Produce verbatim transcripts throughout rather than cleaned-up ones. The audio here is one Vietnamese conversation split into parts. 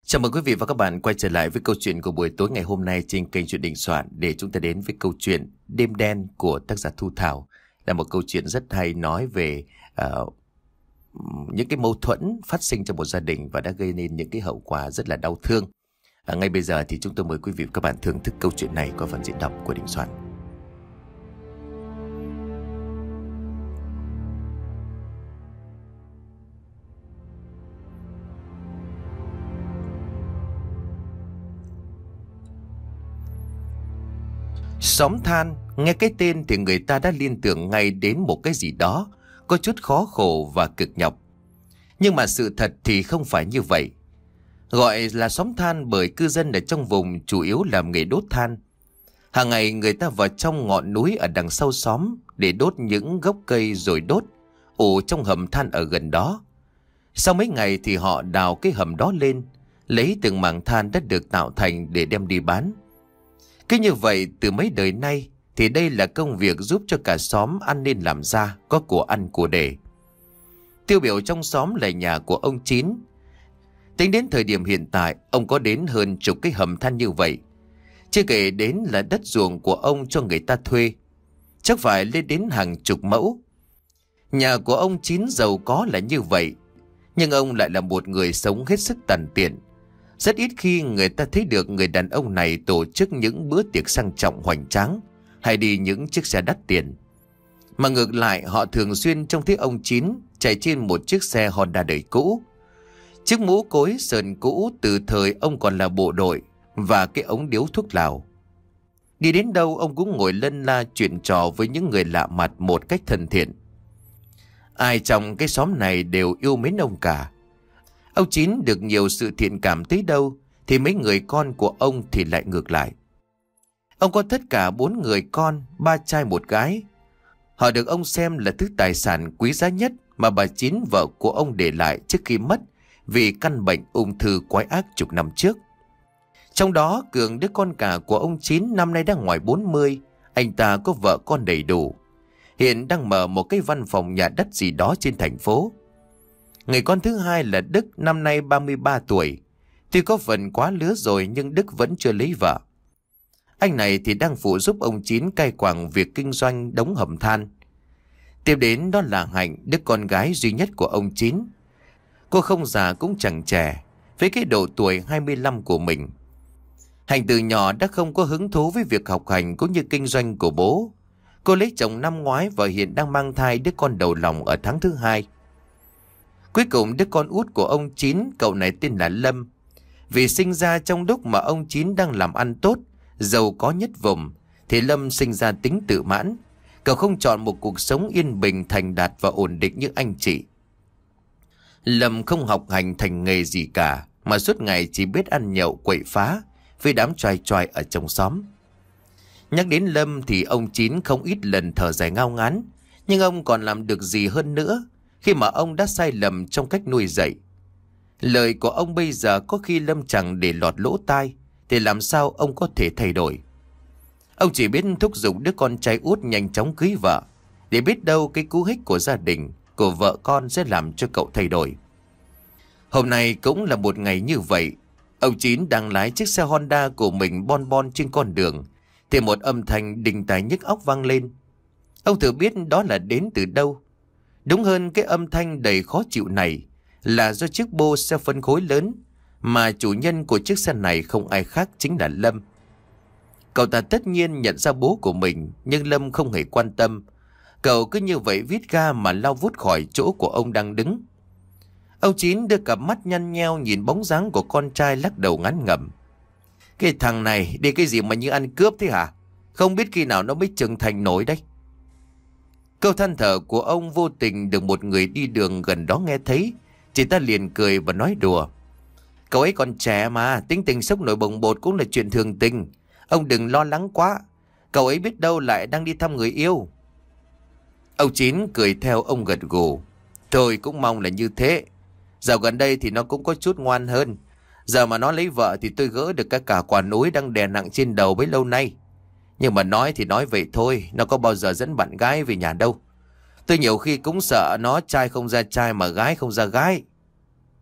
Chào mừng quý vị và các bạn quay trở lại với câu chuyện của buổi tối ngày hôm nay trên kênh Chuyện Đình Soạn, để chúng ta đến với câu chuyện Đêm Đen của tác giả Thu Thảo. Là một câu chuyện rất hay, nói về uh, những cái mâu thuẫn phát sinh trong một gia đình và đã gây nên những cái hậu quả rất là đau thương. Uh, ngay bây giờ thì chúng tôi mời quý vị và các bạn thưởng thức câu chuyện này qua phần diễn đọc của Đình Soạn. Xóm than, nghe cái tên thì người ta đã liên tưởng ngay đến một cái gì đó có chút khó khổ và cực nhọc. Nhưng mà sự thật thì không phải như vậy. Gọi là xóm than bởi cư dân ở trong vùng chủ yếu làm nghề đốt than. Hàng ngày người ta vào trong ngọn núi ở đằng sau xóm để đốt những gốc cây rồi đốt, ủ trong hầm than ở gần đó. Sau mấy ngày thì họ đào cái hầm đó lên, lấy từng mảng than đã được tạo thành để đem đi bán. Cứ như vậy từ mấy đời nay thì đây là công việc giúp cho cả xóm ăn nên làm ra, có của ăn của để. Tiêu biểu trong xóm là nhà của ông Chín. Tính đến thời điểm hiện tại, ông có đến hơn chục cái hầm than như vậy. Chưa kể đến là đất ruộng của ông cho người ta thuê, chắc phải lên đến hàng chục mẫu. Nhà của ông Chín giàu có là như vậy, nhưng ông lại là một người sống hết sức tàn tiện. Rất ít khi người ta thấy được người đàn ông này tổ chức những bữa tiệc sang trọng hoành tráng hay đi những chiếc xe đắt tiền. Mà ngược lại, họ thường xuyên trông thấy ông Chín chạy trên một chiếc xe Honda đời cũ, chiếc mũ cối sờn cũ từ thời ông còn là bộ đội, và cái ống điếu thuốc lào. Đi đến đâu ông cũng ngồi lân la chuyện trò với những người lạ mặt một cách thân thiện. Ai trong cái xóm này đều yêu mến ông cả. Ông Chín được nhiều sự thiện cảm tới đâu thì mấy người con của ông thì lại ngược lại. Ông có tất cả bốn người con, ba trai một gái. Họ được ông xem là thứ tài sản quý giá nhất mà bà Chín, vợ của ông, để lại trước khi mất vì căn bệnh ung thư quái ác chục năm trước. Trong đó, Cường, đứa con cả của ông Chín, năm nay đang ngoài bốn mươi. Anh ta có vợ con đầy đủ, hiện đang mở một cái văn phòng nhà đất gì đó trên thành phố. Người con thứ hai là Đức, năm nay ba mươi ba tuổi. Tuy có phần quá lứa rồi nhưng Đức vẫn chưa lấy vợ. Anh này thì đang phụ giúp ông Chín cai quản việc kinh doanh đống hầm than. Tiếp đến đó là Hạnh, đứa con gái duy nhất của ông Chín. Cô không già cũng chẳng trẻ, với cái độ tuổi hai mươi lăm của mình. Hạnh từ nhỏ đã không có hứng thú với việc học hành cũng như kinh doanh của bố. Cô lấy chồng năm ngoái và hiện đang mang thai đứa con đầu lòng ở tháng thứ hai. Cuối cùng đứa con út của ông Chín, cậu này tên là Lâm. Vì sinh ra trong lúc mà ông Chín đang làm ăn tốt, giàu có nhất vùng, thì Lâm sinh ra tính tự mãn. Cậu không chọn một cuộc sống yên bình, thành đạt và ổn định như anh chị. Lâm không học hành thành nghề gì cả, mà suốt ngày chỉ biết ăn nhậu quậy phá với đám choai choai ở trong xóm. Nhắc đến Lâm thì ông Chín không ít lần thở dài ngao ngán, nhưng ông còn làm được gì hơn nữa khi mà ông đã sai lầm trong cách nuôi dạy. Lời của ông bây giờ có khi Lâm chẳng để lọt lỗ tai, thì làm sao ông có thể thay đổi. Ông chỉ biết thúc giục đứa con trai út nhanh chóng cưới vợ, để biết đâu cái cú hích của gia đình, của vợ con sẽ làm cho cậu thay đổi. Hôm nay cũng là một ngày như vậy. Ông Chín đang lái chiếc xe Honda của mình bon bon trên con đường, thì một âm thanh đinh tai nhức óc vang lên. Ông thử biết đó là đến từ đâu. Đúng hơn, cái âm thanh đầy khó chịu này là do chiếc bô xe phân khối lớn, mà chủ nhân của chiếc xe này không ai khác chính là Lâm. Cậu ta tất nhiên nhận ra bố của mình, nhưng Lâm không hề quan tâm. Cậu cứ như vậy vít ga mà lao vút khỏi chỗ của ông đang đứng. Ông Chín đưa cặp mắt nhăn nheo nhìn bóng dáng của con trai, lắc đầu ngán ngẩm. Cái thằng này đi cái gì mà như ăn cướp thế hả? Không biết khi nào nó mới trưởng thành nổi đây. Câu than thở của ông vô tình được một người đi đường gần đó nghe thấy. Chị ta liền cười và nói đùa. Cậu ấy còn trẻ mà, tính tình sốc nổi bồng bột cũng là chuyện thường tình. Ông đừng lo lắng quá, cậu ấy biết đâu lại đang đi thăm người yêu. Ông Chín cười theo ông gật gù. Thôi cũng mong là như thế. Dạo gần đây thì nó cũng có chút ngoan hơn. Giờ mà nó lấy vợ thì tôi gỡ được cả cả quả núi đang đè nặng trên đầu bấy lâu nay. Nhưng mà nói thì nói vậy thôi, nó có bao giờ dẫn bạn gái về nhà đâu. Tôi nhiều khi cũng sợ nó trai không ra trai mà gái không ra gái.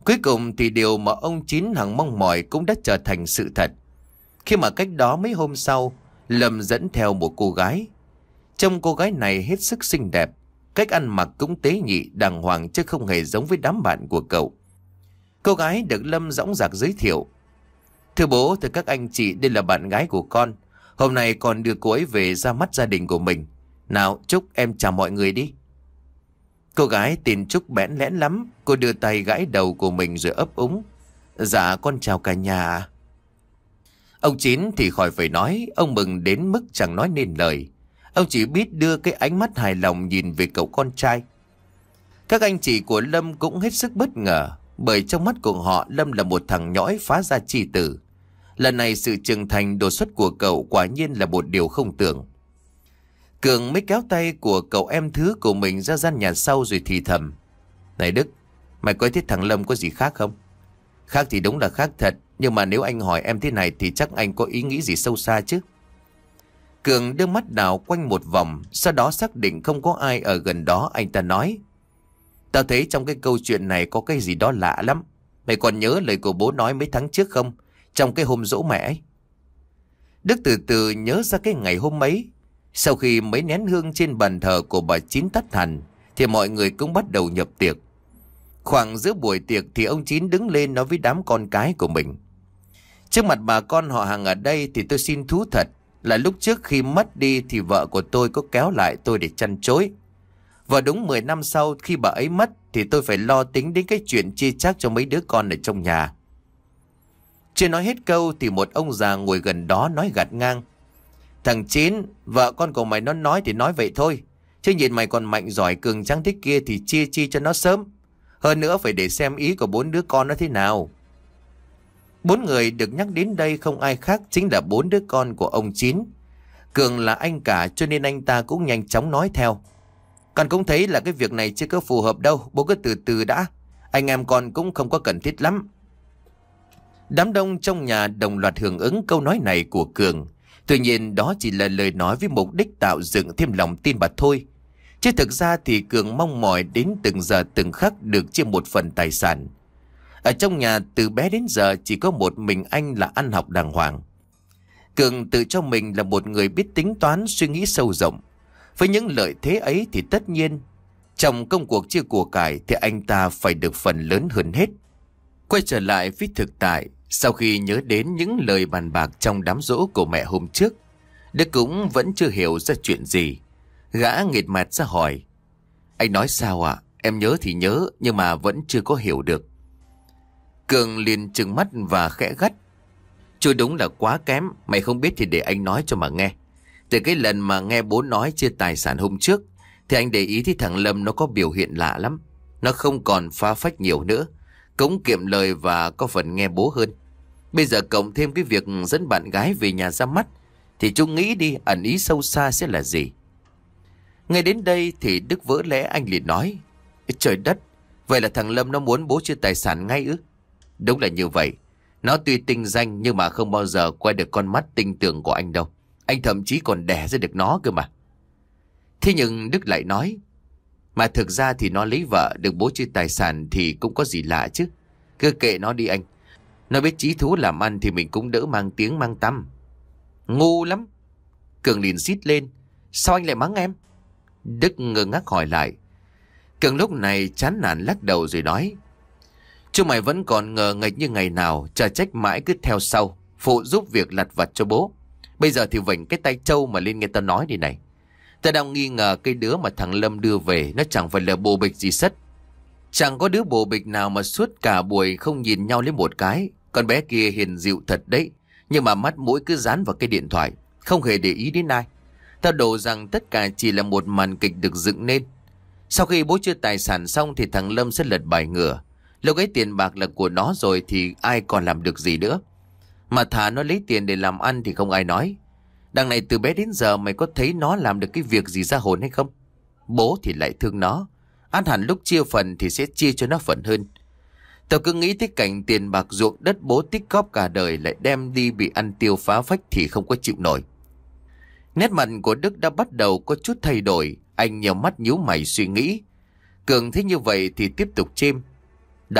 Cuối cùng thì điều mà ông Chín hằng mong mỏi cũng đã trở thành sự thật. Khi mà cách đó mấy hôm sau, Lâm dẫn theo một cô gái. Trông cô gái này hết sức xinh đẹp, cách ăn mặc cũng tế nhị đàng hoàng chứ không hề giống với đám bạn của cậu. Cô gái được Lâm dõng dạc giới thiệu. Thưa bố, thưa các anh chị, đây là bạn gái của con. Hôm nay con đưa cô ấy về ra mắt gia đình của mình. Nào Trúc, em chào mọi người đi. Cô gái tên Trúc bẽn lẽn lắm. Cô đưa tay gãi đầu của mình rồi ấp úng. Dạ con chào cả nhà. Ông Chín thì khỏi phải nói. Ông mừng đến mức chẳng nói nên lời. Ông chỉ biết đưa cái ánh mắt hài lòng nhìn về cậu con trai. Các anh chị của Lâm cũng hết sức bất ngờ, bởi trong mắt của họ Lâm là một thằng nhõi phá gia chi tử. Lần này sự trưởng thành đột xuất của cậu quả nhiên là một điều không tưởng. Cường mới kéo tay của cậu em thứ của mình ra gian nhà sau rồi thì thầm. Này Đức, mày có thấy thằng Lâm có gì khác không? Khác thì đúng là khác thật, nhưng mà nếu anh hỏi em thế này thì chắc anh có ý nghĩ gì sâu xa chứ. Cường đưa mắt đảo quanh một vòng, sau đó xác định không có ai ở gần đó, anh ta nói. Tao thấy trong cái câu chuyện này có cái gì đó lạ lắm. Mày còn nhớ lời của bố nói mấy tháng trước không? Trong cái hôm giỗ mẹ ấy. Đức từ từ nhớ ra cái ngày hôm ấy. Sau khi mấy nén hương trên bàn thờ của bà Chín tắt hẳn, thì mọi người cũng bắt đầu nhập tiệc. Khoảng giữa buổi tiệc thì ông Chín đứng lên nói với đám con cái của mình. Trước mặt bà con họ hàng ở đây thì tôi xin thú thật là lúc trước khi mất đi thì vợ của tôi có kéo lại tôi để chăn chối. Và đúng mười năm sau khi bà ấy mất thì tôi phải lo tính đến cái chuyện chia chác cho mấy đứa con ở trong nhà. Chưa nói hết câu thì một ông già ngồi gần đó nói gạt ngang. Thằng Chín, vợ con của mày nó nói thì nói vậy thôi. Chứ nhìn mày còn mạnh giỏi cường tráng thế kia thì chia chi cho nó sớm. Hơn nữa phải để xem ý của bốn đứa con nó thế nào. Bốn người được nhắc đến đây không ai khác chính là bốn đứa con của ông Chín. Cường là anh cả cho nên anh ta cũng nhanh chóng nói theo. Con cũng thấy là cái việc này chưa có phù hợp đâu, bố cứ từ từ đã. Anh em con cũng không có cần thiết lắm. Đám đông trong nhà đồng loạt hưởng ứng câu nói này của Cường. Tuy nhiên đó chỉ là lời nói với mục đích tạo dựng thêm lòng tin mà thôi. Chứ thực ra thì Cường mong mỏi đến từng giờ từng khắc được chia một phần tài sản. Ở trong nhà từ bé đến giờ chỉ có một mình anh là ăn học đàng hoàng. Cường tự cho mình là một người biết tính toán, suy nghĩ sâu rộng. Với những lợi thế ấy thì tất nhiên trong công cuộc chia của cải thì anh ta phải được phần lớn hơn hết. Quay trở lại với thực tại, sau khi nhớ đến những lời bàn bạc trong đám giỗ của mẹ hôm trước, Đức cũng vẫn chưa hiểu ra chuyện gì. Gã nghệt mặt ra hỏi. Anh nói sao ạ? À? Em nhớ thì nhớ nhưng mà vẫn chưa có hiểu được. Cường liền trừng mắt và khẽ gắt. Chú đúng là quá kém, mày không biết thì để anh nói cho mà nghe. Từ cái lần mà nghe bố nói chia tài sản hôm trước thì anh để ý thấy thằng Lâm nó có biểu hiện lạ lắm. Nó không còn phá phách nhiều nữa, cũng kiệm lời và có phần nghe bố hơn. Bây giờ cộng thêm cái việc dẫn bạn gái về nhà ra mắt thì chú nghĩ đi ẩn ý sâu xa sẽ là gì. Ngay đến đây thì Đức vỡ lẽ, anh liền nói. Trời đất, vậy là thằng Lâm nó muốn bố chia tài sản ngay ư? Đúng là như vậy. Nó tuy tinh danh nhưng mà không bao giờ quay được con mắt tinh tường của anh đâu. Anh thậm chí còn đẻ ra được nó cơ mà. Thế nhưng Đức lại nói. Mà thực ra thì nó lấy vợ được bố chia tài sản thì cũng có gì lạ chứ. Cứ kệ nó đi anh. Nó biết chí thú làm ăn thì mình cũng đỡ mang tiếng mang tăm. Ngu lắm. Cường liền rít lên. Sao anh lại mắng em? Đức ngơ ngác hỏi lại. Cường lúc này chán nản lắc đầu rồi nói. Chúng mày vẫn còn ngờ nghệch như ngày nào, chả trách mãi cứ theo sau, phụ giúp việc lặt vặt cho bố. Bây giờ thì vảnh cái tay trâu mà lên nghe tao nói đi này. Ta đang nghi ngờ cái đứa mà thằng Lâm đưa về nó chẳng phải là bồ bịch gì sất. Chẳng có đứa bồ bịch nào mà suốt cả buổi không nhìn nhau lấy một cái. Con bé kia hiền dịu thật đấy, nhưng mà mắt mũi cứ dán vào cái điện thoại, không hề để ý đến ai. Tao đổ rằng tất cả chỉ là một màn kịch được dựng nên. Sau khi bố chia tài sản xong thì thằng Lâm sẽ lật bài ngửa. Lúc ấy tiền bạc là của nó rồi thì ai còn làm được gì nữa. Mà thà nó lấy tiền để làm ăn thì không ai nói. Đằng này từ bé đến giờ mày có thấy nó làm được cái việc gì ra hồn hay không? Bố thì lại thương nó. Ăn hẳn lúc chia phần thì sẽ chia cho nó phần hơn. Tao cứ nghĩ tới cảnh tiền bạc ruộng đất bố tích góp cả đời lại đem đi bị ăn tiêu phá phách thì không có chịu nổi. Nét mặt của Đức đã bắt đầu có chút thay đổi. Anh nhíu mắt nhíu mày suy nghĩ. Cường thấy như vậy thì tiếp tục chêm. Đấy,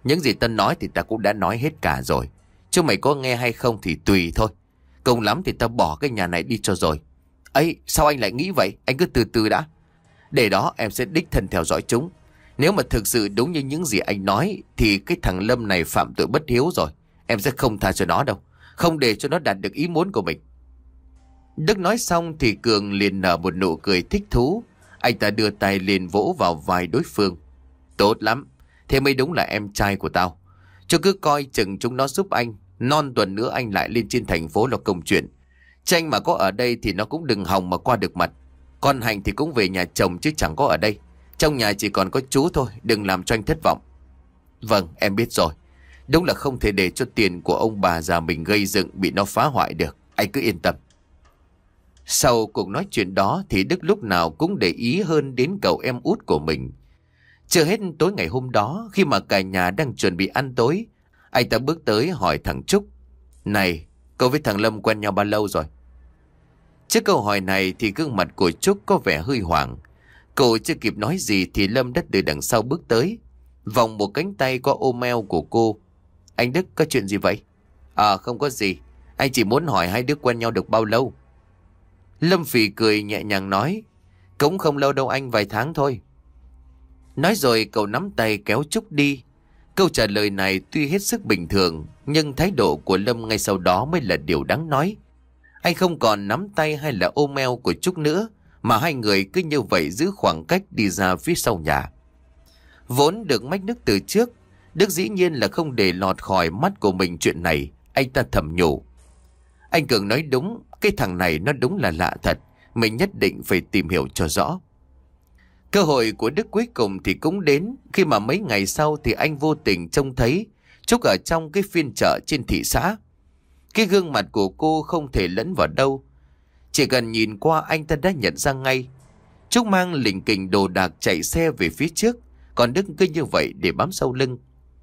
Những gì tao nói thì tao cũng đã nói hết cả rồi. Chứ mày có nghe hay không thì tùy thôi. Cùng lắm thì tao bỏ cái nhà này đi cho rồi. Ấy, sao anh lại nghĩ vậy? Anh cứ từ từ đã. Để đó em sẽ đích thân theo dõi chúng. Nếu mà thực sự đúng như những gì anh nói thì cái thằng Lâm này phạm tội bất hiếu rồi. Em sẽ không tha cho nó đâu. Không để cho nó đạt được ý muốn của mình. Đức nói xong thì Cường liền nở một nụ cười thích thú. Anh ta đưa tay lên vỗ vào vai đối phương. Tốt lắm. Thế mới đúng là em trai của tao. Cho cứ coi chừng chúng nó giúp anh. Non tuần nữa anh lại lên trên thành phố lo công chuyện. Tranh mà có ở đây thì nó cũng đừng hòng mà qua được mặt. Con Hạnh thì cũng về nhà chồng chứ chẳng có ở đây. Trong nhà chỉ còn có chú thôi. Đừng làm cho anh thất vọng. Vâng, em biết rồi. Đúng là không thể để cho tiền của ông bà già mình gây dựng bị nó phá hoại được. Anh cứ yên tâm. Sau cuộc nói chuyện đó thì Đức lúc nào cũng để ý hơn đến cậu em út của mình. Chưa hết tối ngày hôm đó, khi mà cả nhà đang chuẩn bị ăn tối, anh ta bước tới hỏi thằng Trúc. Này, cậu với thằng Lâm quen nhau bao lâu rồi? Trước câu hỏi này thì gương mặt của Trúc có vẻ hơi hoảng. Cậu chưa kịp nói gì thì Lâm đã từ đằng sau bước tới, vòng một cánh tay qua ôm eo của cô. Anh Đức, có chuyện gì vậy? À, không có gì. Anh chỉ muốn hỏi hai đứa quen nhau được bao lâu. Lâm phì cười nhẹ nhàng nói. Cũng không lâu đâu anh, vài tháng thôi. Nói rồi cậu nắm tay kéo Trúc đi. Câu trả lời này tuy hết sức bình thường, nhưng thái độ của Lâm ngay sau đó mới là điều đáng nói. Anh không còn nắm tay hay là ôm eo của Trúc nữa, mà hai người cứ như vậy giữ khoảng cách đi ra phía sau nhà. Vốn được mách nước từ trước, Đức dĩ nhiên là không để lọt khỏi mắt của mình chuyện này. Anh ta thầm nhủ. Anh Cường nói đúng, cái thằng này nó đúng là lạ thật. Mình nhất định phải tìm hiểu cho rõ. Cơ hội của Đức cuối cùng thì cũng đến, khi mà mấy ngày sau thì anh vô tình trông thấy Trúc ở trong cái phiên chợ trên thị xã. Cái gương mặt của cô không thể lẫn vào đâu. Chỉ cần nhìn qua anh ta đã nhận ra ngay. Trúc mang lỉnh kỉnh đồ đạc chạy xe về phía trước, còn Đức cứ như vậy để bám sau lưng.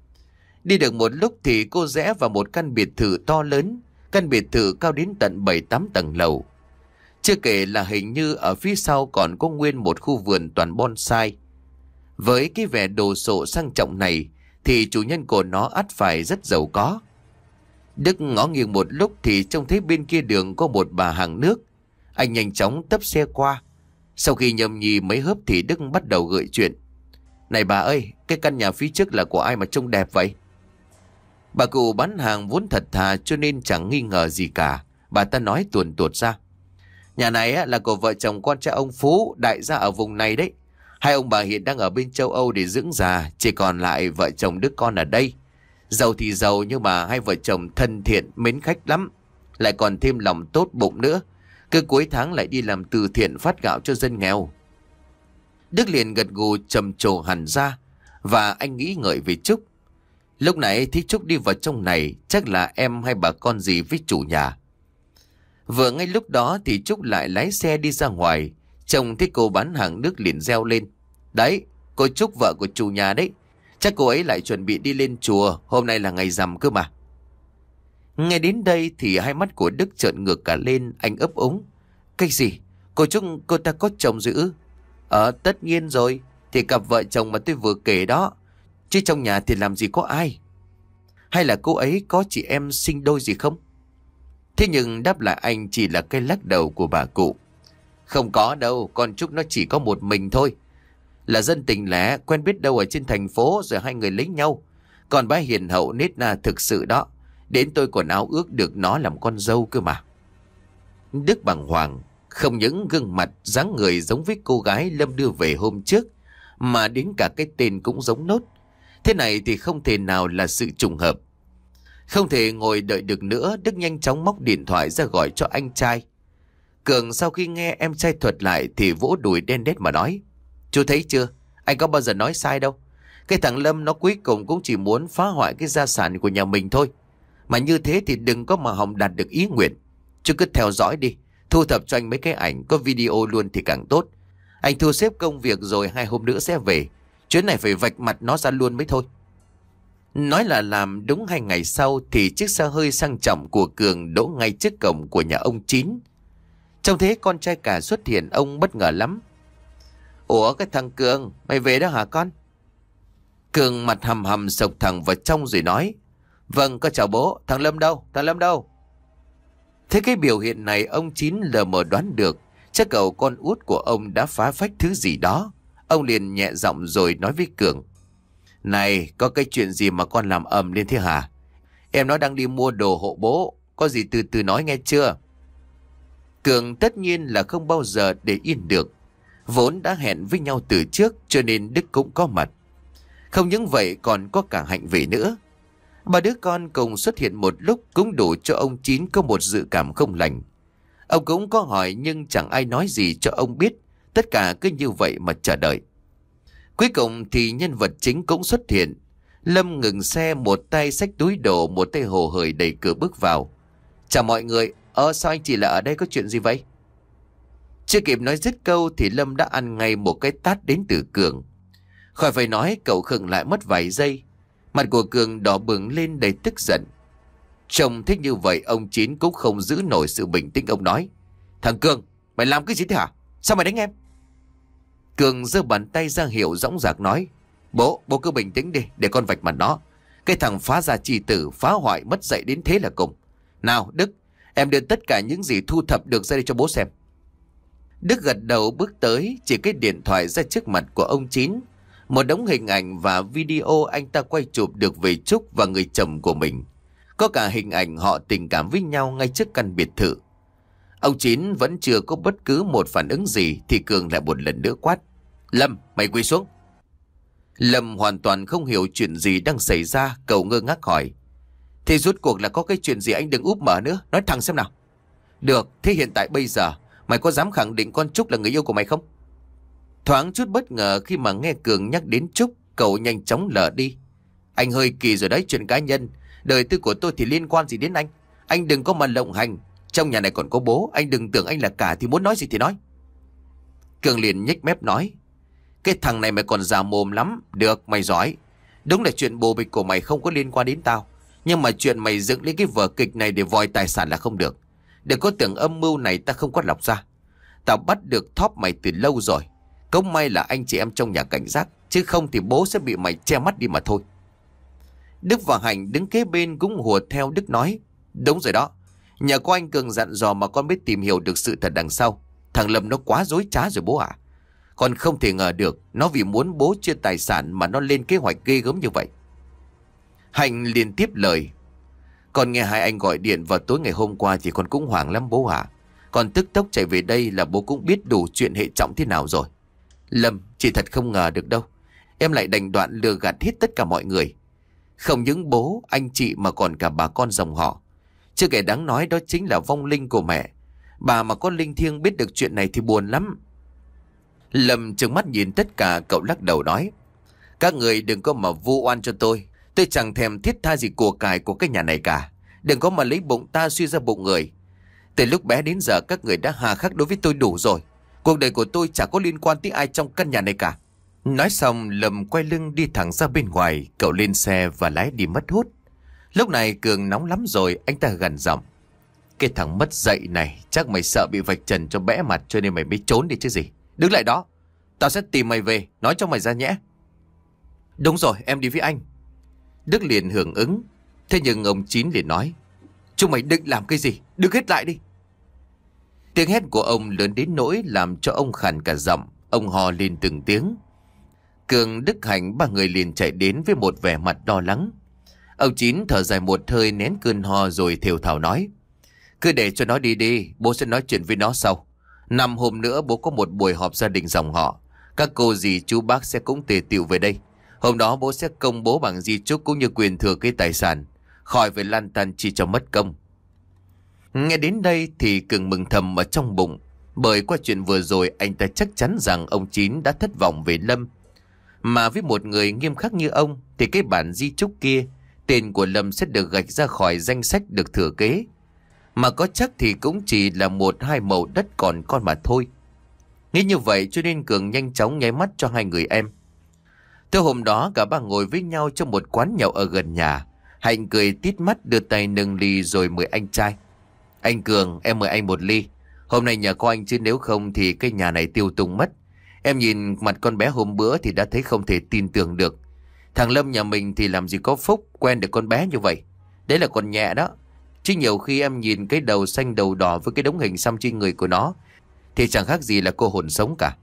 Đi được một lúc thì cô rẽ vào một căn biệt thự to lớn. Căn biệt thự cao đến tận bảy tám tầng lầu. Chưa kể là hình như ở phía sau còn có nguyên một khu vườn toàn bonsai. Với cái vẻ đồ sộ sang trọng này thì chủ nhân của nó ắt phải rất giàu có. Đức ngó nghiêng một lúc thì trông thấy bên kia đường có một bà hàng nước. Anh nhanh chóng tấp xe qua. Sau khi nhâm nhi mấy hớp thì Đức bắt đầu gợi chuyện. Này bà ơi, cái căn nhà phía trước là của ai mà trông đẹp vậy? Bà cụ bán hàng vốn thật thà cho nên chẳng nghi ngờ gì cả. Bà ta nói tuồn tuột ra. Nhà này là của vợ chồng con trai ông Phú, đại gia ở vùng này đấy. Hai ông bà hiện đang ở bên châu Âu để dưỡng già, chỉ còn lại vợ chồng đứa con ở đây. Giàu thì giàu nhưng mà hai vợ chồng thân thiện, mến khách lắm. Lại còn thêm lòng tốt bụng nữa. Cứ cuối tháng lại đi làm từ thiện phát gạo cho dân nghèo. Đức liền gật gù trầm trồ hẳn ra. Và anh nghĩ ngợi về Trúc. Lúc nãy thấy Trúc đi vào trong này, chắc là em hay bà con gì với chủ nhà. Vừa ngay lúc đó thì Trúc lại lái xe đi ra ngoài. Chồng thấy cô bán hàng nước liền reo lên. Đấy, cô Trúc vợ của chủ nhà đấy. Chắc cô ấy lại chuẩn bị đi lên chùa. Hôm nay là ngày rằm cơ mà. Nghe đến đây thì hai mắt của Đức trợn ngược cả lên. Anh ấp úng. Cái gì? Cô Trúc cô ta có chồng rồi ư? Ờ tất nhiên rồi. Thì cặp vợ chồng mà tôi vừa kể đó. Chứ trong nhà thì làm gì có ai. Hay là cô ấy có chị em sinh đôi gì không? Thế nhưng đáp lại anh chỉ là cái lắc đầu của bà cụ. Không có đâu, con Trúc nó chỉ có một mình thôi. Là dân tình lẻ, quen biết đâu ở trên thành phố rồi hai người lấy nhau. Còn bà hiền hậu nết na thực sự đó. Đến tôi còn ao ước được nó làm con dâu cơ mà. Đức bàng hoàng, không những gương mặt dáng người giống với cô gái Lâm đưa về hôm trước, mà đến cả cái tên cũng giống nốt. Thế này thì không thể nào là sự trùng hợp. Không thể ngồi đợi được nữa, Đức nhanh chóng móc điện thoại ra gọi cho anh trai. Cường sau khi nghe em trai thuật lại thì vỗ đùi đen đét mà nói. Chú thấy chưa, anh có bao giờ nói sai đâu. Cái thằng Lâm nó cuối cùng cũng chỉ muốn phá hoại cái gia sản của nhà mình thôi. Mà như thế thì đừng có mà hòng đạt được ý nguyện. Chú cứ theo dõi đi, thu thập cho anh mấy cái ảnh, có video luôn thì càng tốt. Anh thu xếp công việc rồi hai hôm nữa sẽ về. Chuyến này phải vạch mặt nó ra luôn mới thôi. Nói là làm, đúng hai ngày sau thì chiếc xe hơi sang trọng của Cường đỗ ngay trước cổng của nhà ông Chín. Trông thế con trai cả xuất hiện, ông bất ngờ lắm. Ủa cái thằng Cường, mày về đó hả con? Cường mặt hầm hầm sộc thẳng vào trong rồi nói: Vâng, con chào bố. Thằng Lâm đâu? Thằng Lâm đâu? Thế cái biểu hiện này ông Chín lờ mờ đoán được chắc cậu con út của ông đã phá phách thứ gì đó. Ông liền nhẹ giọng rồi nói với Cường: Này, có cái chuyện gì mà con làm ầm lên thế hả? Em nó đang đi mua đồ hộ bố, có gì từ từ nói nghe chưa? Cường tất nhiên là không bao giờ để yên được. Vốn đã hẹn với nhau từ trước cho nên Đức cũng có mặt. Không những vậy còn có cả Hạnh về nữa. Ba đứa con cùng xuất hiện một lúc cũng đủ cho ông Chín có một dự cảm không lành. Ông cũng có hỏi nhưng chẳng ai nói gì cho ông biết. Tất cả cứ như vậy mà chờ đợi. Cuối cùng thì nhân vật chính cũng xuất hiện. Lâm ngừng xe, một tay xách túi đồ, một tay hồ hởi đẩy cửa bước vào. Chào mọi người. Ờ sao anh chị là ở đây, có chuyện gì vậy? Chưa kịp nói dứt câu thì Lâm đã ăn ngay một cái tát đến từ Cường. Khỏi phải nói, cậu khựng lại mất vài giây. Mặt của Cường đỏ bừng lên đầy tức giận. Trông thích như vậy ông Chín cũng không giữ nổi sự bình tĩnh. Ông nói: Thằng Cường, mày làm cái gì thế hả? Sao mày đánh em? Cường giơ bàn tay ra hiệu dõng dạc nói: Bố, bố cứ bình tĩnh đi, để con vạch mặt nó. Cái thằng phá gia chi tử, phá hoại mất dạy đến thế là cùng. Nào Đức, em đưa tất cả những gì thu thập được ra đây cho bố xem. Đức gật đầu bước tới, chỉ cái điện thoại ra trước mặt của ông Chín. Một đống hình ảnh và video anh ta quay chụp được về Trúc và người chồng của mình. Có cả hình ảnh họ tình cảm với nhau ngay trước căn biệt thự. Ông Chín vẫn chưa có bất cứ một phản ứng gì thì Cường lại một lần nữa quát: Lâm, mày quỳ xuống. Lâm hoàn toàn không hiểu chuyện gì đang xảy ra, cậu ngơ ngác hỏi: Thế rốt cuộc là có cái chuyện gì, anh đừng úp mở nữa, nói thẳng xem nào. Được, thế hiện tại bây giờ mày có dám khẳng định con Trúc là người yêu của mày không? Thoáng chút bất ngờ khi mà nghe Cường nhắc đến Trúc, cậu nhanh chóng lờ đi. Anh hơi kỳ rồi đấy, chuyện cá nhân, đời tư của tôi thì liên quan gì đến anh? Anh đừng có mà lộng hành. Trong nhà này còn có bố, anh đừng tưởng anh là cả thì muốn nói gì thì nói. Cường liền nhếch mép nói: Cái thằng này mày còn già mồm lắm. Được, mày giỏi. Đúng là chuyện bồ bịch của mày không có liên quan đến tao. Nhưng mà chuyện mày dựng lên cái vở kịch này để vòi tài sản là không được. Đừng có tưởng âm mưu này ta không có lọc ra. Tao bắt được thóp mày từ lâu rồi. Cũng may là anh chị em trong nhà cảnh giác, chứ không thì bố sẽ bị mày che mắt đi mà thôi. Đức và Hạnh đứng kế bên cũng hùa theo Đức nói: Đúng rồi đó. Nhờ có anh Cường dặn dò mà con biết tìm hiểu được sự thật đằng sau. Thằng Lâm nó quá dối trá rồi bố ạ. Con không thể ngờ được nó vì muốn bố chia tài sản mà nó lên kế hoạch ghê gớm như vậy. Hạnh liền tiếp lời: Con nghe hai anh gọi điện vào tối ngày hôm qua thì con cũng hoảng lắm bố ạ. Con tức tốc chạy về đây là bố cũng biết đủ chuyện hệ trọng thế nào rồi. Lâm, chị thật không ngờ được đâu. Em lại đành đoạn lừa gạt hết tất cả mọi người. Không những bố, anh chị mà còn cả bà con dòng họ. Chứ kể đáng nói đó chính là vong linh của mẹ. Bà mà có linh thiêng biết được chuyện này thì buồn lắm. Lâm trừng mắt nhìn tất cả, cậu lắc đầu nói: Các người đừng có mà vu oan cho tôi. Tôi chẳng thèm thiết tha gì của cải của cái nhà này cả. Đừng có mà lấy bụng ta suy ra bụng người. Từ lúc bé đến giờ các người đã hà khắc đối với tôi đủ rồi. Cuộc đời của tôi chả có liên quan tới ai trong căn nhà này cả. Nói xong Lâm quay lưng đi thẳng ra bên ngoài. Cậu lên xe và lái đi mất hút. Lúc này Cường nóng lắm rồi, anh ta gằn giọng: Cái thằng mất dạy này, chắc mày sợ bị vạch trần cho bẽ mặt cho nên mày mới trốn đi chứ gì. Đứng lại đó, tao sẽ tìm mày về, nói cho mày ra nhẽ. Đúng rồi, em đi với anh. Đức liền hưởng ứng. Thế nhưng ông Chín liền nói: Chúng mày định làm cái gì, đứng hết lại đi. Tiếng hét của ông lớn đến nỗi làm cho ông khàn cả giọng. Ông hò lên từng tiếng. Cường, Đức, Hạnh ba người liền chạy đến với một vẻ mặt lo lắng. Ông Chín thở dài một hơi nén cơn ho rồi thều thào nói: Cứ để cho nó đi đi, bố sẽ nói chuyện với nó sau. Năm hôm nữa bố có một buổi họp gia đình dòng họ. Các cô dì chú bác sẽ cũng tề tựu về đây. Hôm đó bố sẽ công bố bằng di chúc cũng như quyền thừa kế tài sản, khỏi phải lăn tăn chi cho mất công. Nghe đến đây thì Cường mừng thầm ở trong bụng. Bởi qua chuyện vừa rồi anh ta chắc chắn rằng ông Chín đã thất vọng về Lâm. Mà với một người nghiêm khắc như ông thì cái bản di chúc kia, tên của Lâm sẽ được gạch ra khỏi danh sách được thừa kế. Mà có chắc thì cũng chỉ là một hai mẩu đất còn con mà thôi. Nghĩ như vậy cho nên Cường nhanh chóng nháy mắt cho hai người em. Tới hôm đó cả ba ngồi với nhau trong một quán nhậu ở gần nhà. Hạnh cười tít mắt đưa tay nâng ly rồi mời anh trai: Anh Cường, em mời anh một ly. Hôm nay nhờ có anh chứ nếu không thì cái nhà này tiêu tùng mất. Em nhìn mặt con bé hôm bữa thì đã thấy không thể tin tưởng được. Thằng Lâm nhà mình thì làm gì có phúc quen được con bé như vậy. Đấy là con nhẹ đó. Chứ nhiều khi em nhìn cái đầu xanh đầu đỏ với cái đống hình xăm trên người của nó thì chẳng khác gì là cô hồn sống cả.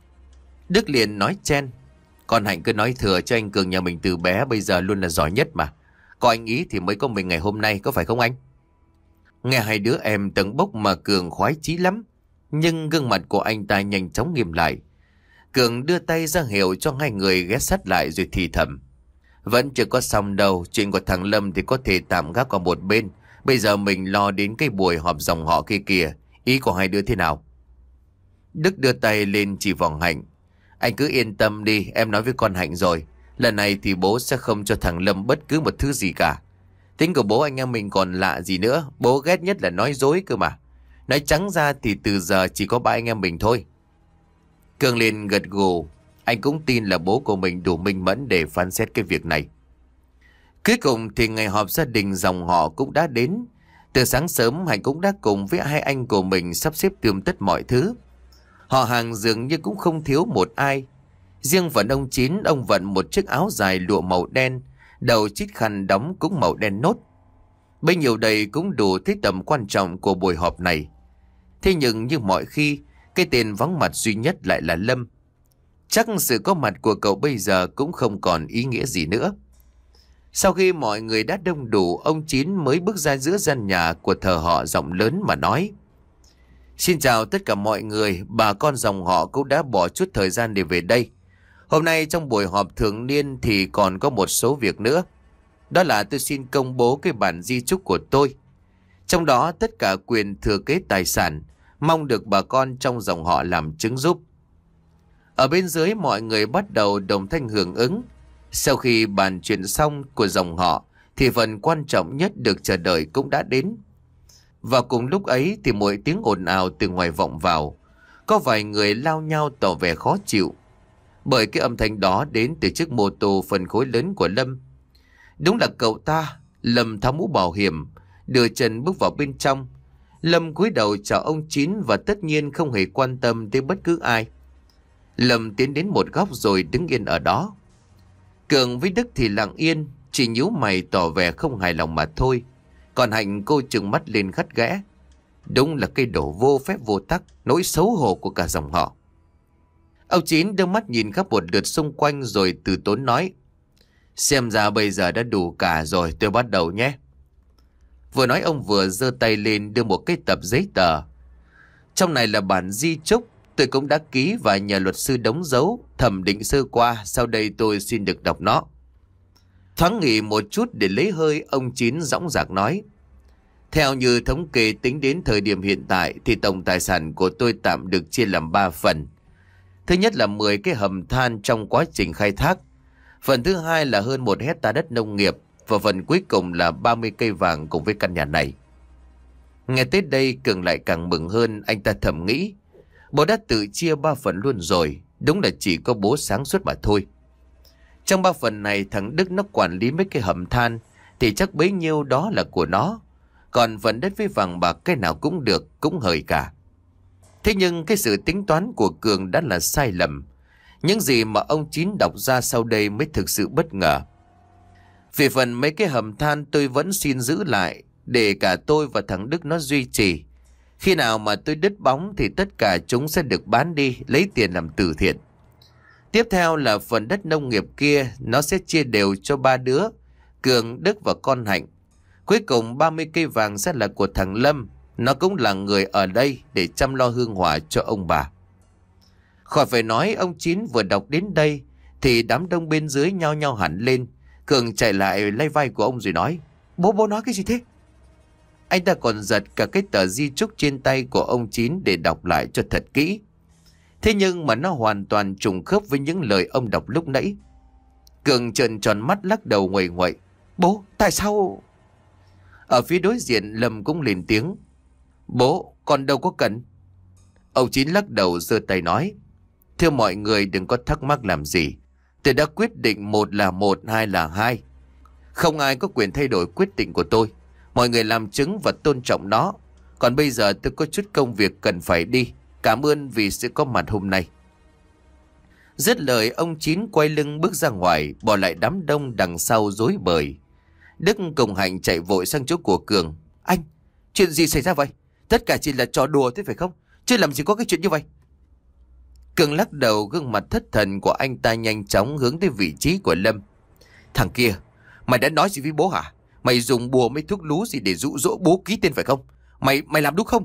Đức liền nói chen. Con Hạnh cứ nói thừa cho anh Cường nhà mình từ bé bây giờ luôn là giỏi nhất mà. Có anh ý thì mới có mình ngày hôm nay, có phải không anh? Nghe hai đứa em tầng bốc mà Cường khoái chí lắm. Nhưng gương mặt của anh ta nhanh chóng nghiêm lại. Cường đưa tay ra hiệu cho hai người ghé sát lại rồi thì thầm. Vẫn chưa có xong đâu, chuyện của thằng Lâm thì có thể tạm gác qua một bên. Bây giờ mình lo đến cái buổi họp dòng họ kia kìa. Ý của hai đứa thế nào? Đức đưa tay lên chỉ vào Hạnh. Anh cứ yên tâm đi, em nói với con Hạnh rồi. Lần này thì bố sẽ không cho thằng Lâm bất cứ một thứ gì cả. Tính của bố anh em mình còn lạ gì nữa. Bố ghét nhất là nói dối cơ mà. Nói trắng ra thì từ giờ chỉ có ba anh em mình thôi. Cường liền gật gù. Anh cũng tin là bố của mình đủ minh mẫn để phán xét cái việc này. Cuối cùng thì ngày họp gia đình dòng họ cũng đã đến. Từ sáng sớm Hạnh cũng đã cùng với hai anh của mình sắp xếp tươm tất mọi thứ. Họ hàng dường như cũng không thiếu một ai. Riêng phần ông Chín, ông vận một chiếc áo dài lụa màu đen, đầu chiếc khăn đóng cũng màu đen nốt. Bấy nhiêu đây cũng đủ thấy tầm quan trọng của buổi họp này. Thế nhưng như mọi khi, cái tên vắng mặt duy nhất lại là Lâm. Chắc sự có mặt của cậu bây giờ cũng không còn ý nghĩa gì nữa. Sau khi mọi người đã đông đủ, ông Chín mới bước ra giữa gian nhà của thờ họ giọng lớn mà nói. Xin chào tất cả mọi người, bà con dòng họ cũng đã bỏ chút thời gian để về đây. Hôm nay trong buổi họp thường niên thì còn có một số việc nữa. Đó là tôi xin công bố cái bản di chúc của tôi. Trong đó tất cả quyền thừa kế tài sản, mong được bà con trong dòng họ làm chứng giúp. Ở bên dưới mọi người bắt đầu đồng thanh hưởng ứng. Sau khi bàn chuyện xong của dòng họ thì phần quan trọng nhất được chờ đợi cũng đã đến. Và cùng lúc ấy thì mỗi tiếng ồn ào từ ngoài vọng vào. Có vài người lao nhau tỏ vẻ khó chịu. Bởi cái âm thanh đó đến từ chiếc mô tô phân khối lớn của Lâm. Đúng là cậu ta. Lâm tháo mũ bảo hiểm, đưa chân bước vào bên trong. Lâm cúi đầu chào ông Chín và tất nhiên không hề quan tâm tới bất cứ ai. Lâm tiến đến một góc rồi đứng yên ở đó. Cường với Đức thì lặng yên, chỉ nhíu mày tỏ vẻ không hài lòng mà thôi. Còn Hạnh cô trừng mắt lên gắt ghẽ. Đúng là cây đổ vô phép vô tắc, nỗi xấu hổ của cả dòng họ. Ông Chín đưa mắt nhìn khắp một lượt xung quanh rồi từ tốn nói. Xem ra bây giờ đã đủ cả rồi, tôi bắt đầu nhé. Vừa nói ông vừa giơ tay lên đưa một cái tập giấy tờ. Trong này là bản di chúc, tôi cũng đã ký và nhờ luật sư đóng dấu, thẩm định sơ qua, sau đây tôi xin được đọc nó. Thoáng nghỉ một chút để lấy hơi, ông Chín dõng dạc nói. Theo như thống kê tính đến thời điểm hiện tại thì tổng tài sản của tôi tạm được chia làm ba phần. Thứ nhất là mười cái hầm than trong quá trình khai thác. Phần thứ hai là hơn một hecta đất nông nghiệp. Và phần cuối cùng là ba mươi cây vàng cùng với căn nhà này. Nghe tới đây Cường lại càng mừng hơn. Anh ta thầm nghĩ, bố đã tự chia ba phần luôn rồi. Đúng là chỉ có bố sáng suốt mà thôi. Trong ba phần này thằng Đức nó quản lý mấy cái hầm than thì chắc bấy nhiêu đó là của nó. Còn phần đất với vàng bạc cái nào cũng được, cũng hời cả. Thế nhưng cái sự tính toán của Cường đã là sai lầm. Những gì mà ông Chín đọc ra sau đây mới thực sự bất ngờ. Về phần mấy cái hầm than tôi vẫn xin giữ lại để cả tôi và thằng Đức nó duy trì. Khi nào mà tôi đứt bóng thì tất cả chúng sẽ được bán đi, lấy tiền làm từ thiện. Tiếp theo là phần đất nông nghiệp kia, nó sẽ chia đều cho ba đứa, Cường, Đức và con Hạnh. Cuối cùng ba mươi cây vàng sẽ là của thằng Lâm, nó cũng là người ở đây để chăm lo hương hỏa cho ông bà. Khỏi phải nói, ông Chín vừa đọc đến đây thì đám đông bên dưới nhao nhao hẳn lên. Cường chạy lại lay vai của ông rồi nói, bố bố nói cái gì thế? Anh ta còn giật cả cái tờ di chúc trên tay của ông Chín để đọc lại cho thật kỹ. Thế nhưng mà nó hoàn toàn trùng khớp với những lời ông đọc lúc nãy. Cường trợn tròn mắt lắc đầu nguậy nguậy. Bố, tại sao? Ở phía đối diện Lâm cũng lên tiếng. Bố, con đâu có cần. Ông Chín lắc đầu giơ tay nói, thưa mọi người đừng có thắc mắc làm gì. Tôi đã quyết định một là một, hai là hai. Không ai có quyền thay đổi quyết định của tôi. Mọi người làm chứng và tôn trọng nó. Còn bây giờ tôi có chút công việc cần phải đi. Cảm ơn vì sự có mặt hôm nay. Dứt lời ông Chín quay lưng bước ra ngoài, bỏ lại đám đông đằng sau rối bời. Đức cùng Hạnh chạy vội sang chỗ của Cường. Anh, chuyện gì xảy ra vậy? Tất cả chỉ là trò đùa thế phải không? Chứ làm gì có cái chuyện như vậy. Cường lắc đầu, gương mặt thất thần của anh ta nhanh chóng hướng tới vị trí của Lâm. Thằng kia, mày đã nói gì với bố hả? Mày dùng bùa mấy thuốc lú gì để dụ dỗ bố ký tên phải không? Mày mày làm đúng không?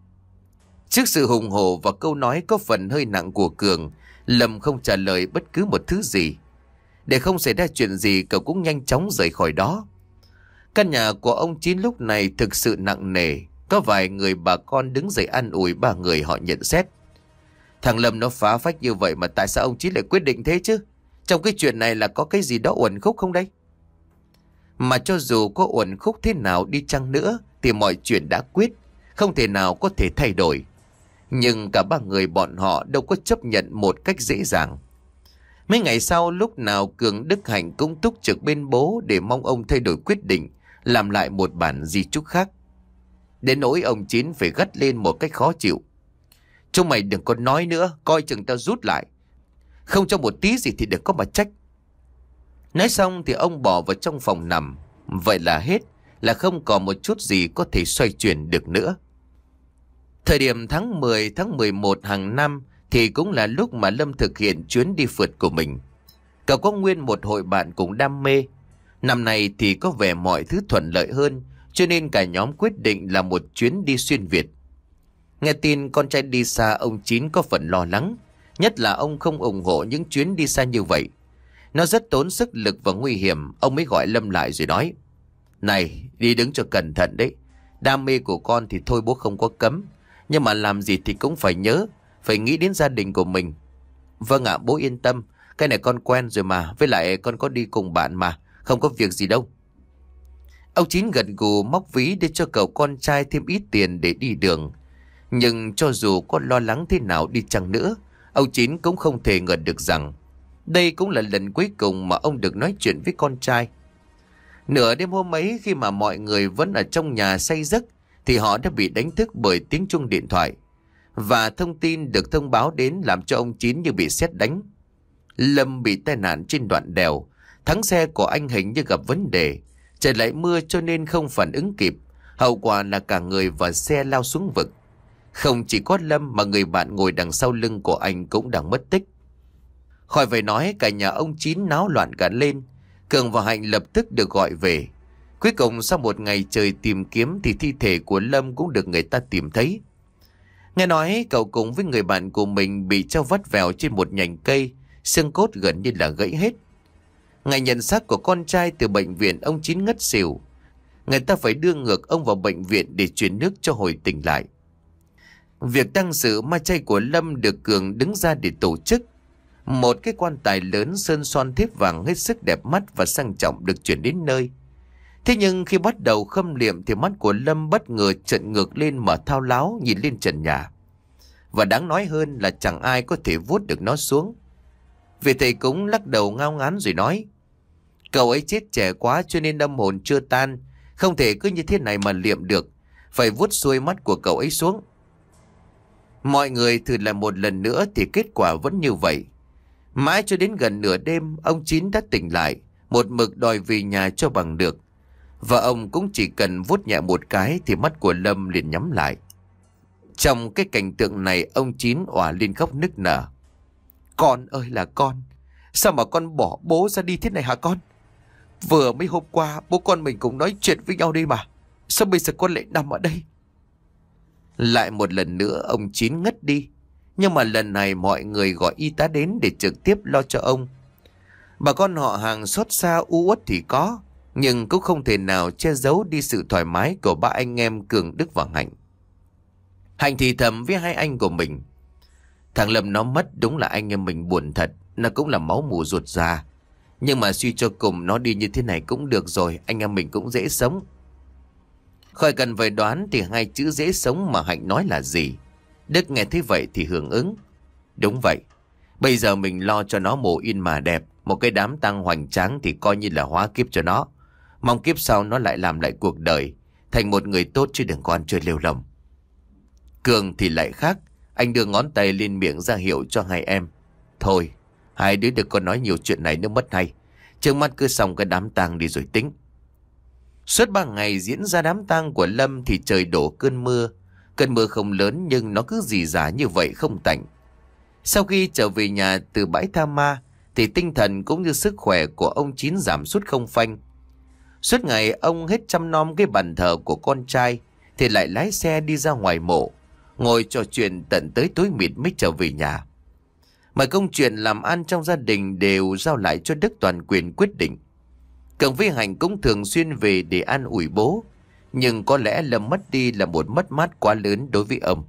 Trước sự hùng hổ và câu nói có phần hơi nặng của Cường, Lâm không trả lời bất cứ một thứ gì. Để không xảy ra chuyện gì, cậu cũng nhanh chóng rời khỏi đó. Căn nhà của ông Chín lúc này thực sự nặng nề. Có vài người bà con đứng dậy an ủi ba người họ nhận xét. Thằng Lâm nó phá phách như vậy mà tại sao ông Chín lại quyết định thế chứ? Trong cái chuyện này là có cái gì đó uẩn khúc không đây? Mà cho dù có uẩn khúc thế nào đi chăng nữa thì mọi chuyện đã quyết, không thể nào có thể thay đổi. Nhưng cả ba người bọn họ đâu có chấp nhận một cách dễ dàng. Mấy ngày sau, lúc nào Cường, Đức, Hạnh cũng túc trực bên bố để mong ông thay đổi quyết định, làm lại một bản di chúc khác. Đến nỗi ông Chín phải gắt lên một cách khó chịu. Chúng mày đừng có nói nữa, coi chừng tao rút lại. Không cho một tí gì thì đừng có mà trách. Nói xong thì ông bỏ vào trong phòng nằm. Vậy là hết, là không còn một chút gì có thể xoay chuyển được nữa. Thời điểm tháng mười, tháng mười một hàng năm thì cũng là lúc mà Lâm thực hiện chuyến đi phượt của mình. Cậu có nguyên một hội bạn cùng đam mê. Năm nay thì có vẻ mọi thứ thuận lợi hơn, cho nên cả nhóm quyết định là một chuyến đi xuyên Việt. Nghe tin con trai đi xa, ông Chín có phần lo lắng. Nhất là ông không ủng hộ những chuyến đi xa như vậy. Nó rất tốn sức lực và nguy hiểm. Ông mới gọi Lâm lại rồi nói: Này, đi đứng cho cẩn thận đấy. Đam mê của con thì thôi bố không có cấm, nhưng mà làm gì thì cũng phải nhớ, phải nghĩ đến gia đình của mình. Vâng ạ, bố yên tâm. Cái này con quen rồi mà. Với lại con có đi cùng bạn mà, không có việc gì đâu. Ông Chín gật gù móc ví để cho cậu con trai thêm ít tiền để đi đường. Nhưng cho dù có lo lắng thế nào đi chăng nữa, ông Chín cũng không thể ngờ được rằng đây cũng là lần cuối cùng mà ông được nói chuyện với con trai. Nửa đêm hôm ấy, khi mà mọi người vẫn ở trong nhà say giấc, thì họ đã bị đánh thức bởi tiếng chuông điện thoại. Và thông tin được thông báo đến làm cho ông Chín như bị sét đánh. Lâm bị tai nạn trên đoạn đèo. Thắng xe của anh hình như gặp vấn đề. Trời lại mưa cho nên không phản ứng kịp. Hậu quả là cả người và xe lao xuống vực. Không chỉ có Lâm mà người bạn ngồi đằng sau lưng của anh cũng đang mất tích. Khỏi phải nói, cả nhà ông Chín náo loạn cả lên. Cường và Hạnh lập tức được gọi về. Cuối cùng sau một ngày trời tìm kiếm thì thi thể của Lâm cũng được người ta tìm thấy. Nghe nói cậu cùng với người bạn của mình bị treo vắt vẻo trên một nhành cây, xương cốt gần như là gãy hết. Ngày nhận xác của con trai từ bệnh viện, ông Chín ngất xỉu. Người ta phải đưa ngược ông vào bệnh viện để truyền nước cho hồi tỉnh lại. Việc tang sự ma chay của Lâm được Cường đứng ra để tổ chức. Một cái quan tài lớn sơn son thép vàng hết sức đẹp mắt và sang trọng được chuyển đến nơi. Thế nhưng khi bắt đầu khâm liệm thì mắt của Lâm bất ngờ trợn ngược lên mà thao láo nhìn lên trần nhà. Và đáng nói hơn là chẳng ai có thể vuốt được nó xuống. Vị thầy cúng lắc đầu ngao ngán rồi nói: Cậu ấy chết trẻ quá cho nên âm hồn chưa tan, không thể cứ như thế này mà liệm được, phải vuốt xuôi mắt của cậu ấy xuống. Mọi người thử lại một lần nữa thì kết quả vẫn như vậy. Mãi cho đến gần nửa đêm, ông Chín đã tỉnh lại, một mực đòi về nhà cho bằng được. Và ông cũng chỉ cần vuốt nhẹ một cái thì mắt của Lâm liền nhắm lại. Trong cái cảnh tượng này, ông Chín òa lên khóc nức nở. Con ơi là con, sao mà con bỏ bố ra đi thế này hả con? Vừa mấy hôm qua bố con mình cũng nói chuyện với nhau đây mà, sao bây giờ con lại nằm ở đây? Lại một lần nữa ông Chín ngất đi. Nhưng mà lần này mọi người gọi y tá đến để trực tiếp lo cho ông. Bà con họ hàng xót xa u uất thì có, nhưng cũng không thể nào che giấu đi sự thoải mái của ba anh em Cường, Đức và Hạnh. Hạnh thì thầm với hai anh của mình: Thằng Lâm nó mất đúng là anh em mình buồn thật, nó cũng là máu mủ ruột già. Nhưng mà suy cho cùng nó đi như thế này cũng được rồi, anh em mình cũng dễ sống. Khỏi cần phải đoán thì hai chữ dễ sống mà Hạnh nói là gì. Đức nghe thấy vậy thì hưởng ứng: Đúng vậy, bây giờ mình lo cho nó mồ yên mà đẹp, một cái đám tang hoành tráng thì coi như là hóa kiếp cho nó. Mong kiếp sau nó lại làm lại cuộc đời, thành một người tốt chứ đừng có ăn chơi lêu lồng. Cường thì lại khác, anh đưa ngón tay lên miệng ra hiệu cho hai em: Thôi, Hai đứa đừng có nói nhiều chuyện này nữa mất hay. Trước mắt cứ xong cái đám tang đi rồi tính. Suốt ba ngày diễn ra đám tang của Lâm thì trời đổ cơn mưa. Cơn mưa không lớn nhưng nó cứ rỉ rả như vậy không tạnh. Sau khi trở về nhà từ bãi tha ma thì tinh thần cũng như sức khỏe của ông Chín giảm sút không phanh. Suốt ngày ông hết chăm nom cái bàn thờ của con trai thì lại lái xe đi ra ngoài mộ, ngồi trò chuyện tận tới tối mịt mới trở về nhà. Mọi công chuyện làm ăn trong gia đình đều giao lại cho Đức toàn quyền quyết định. Cường với Hạnh cũng thường xuyên về để an ủi bố, nhưng có lẽ Lâm mất đi là một mất mát quá lớn đối với ông.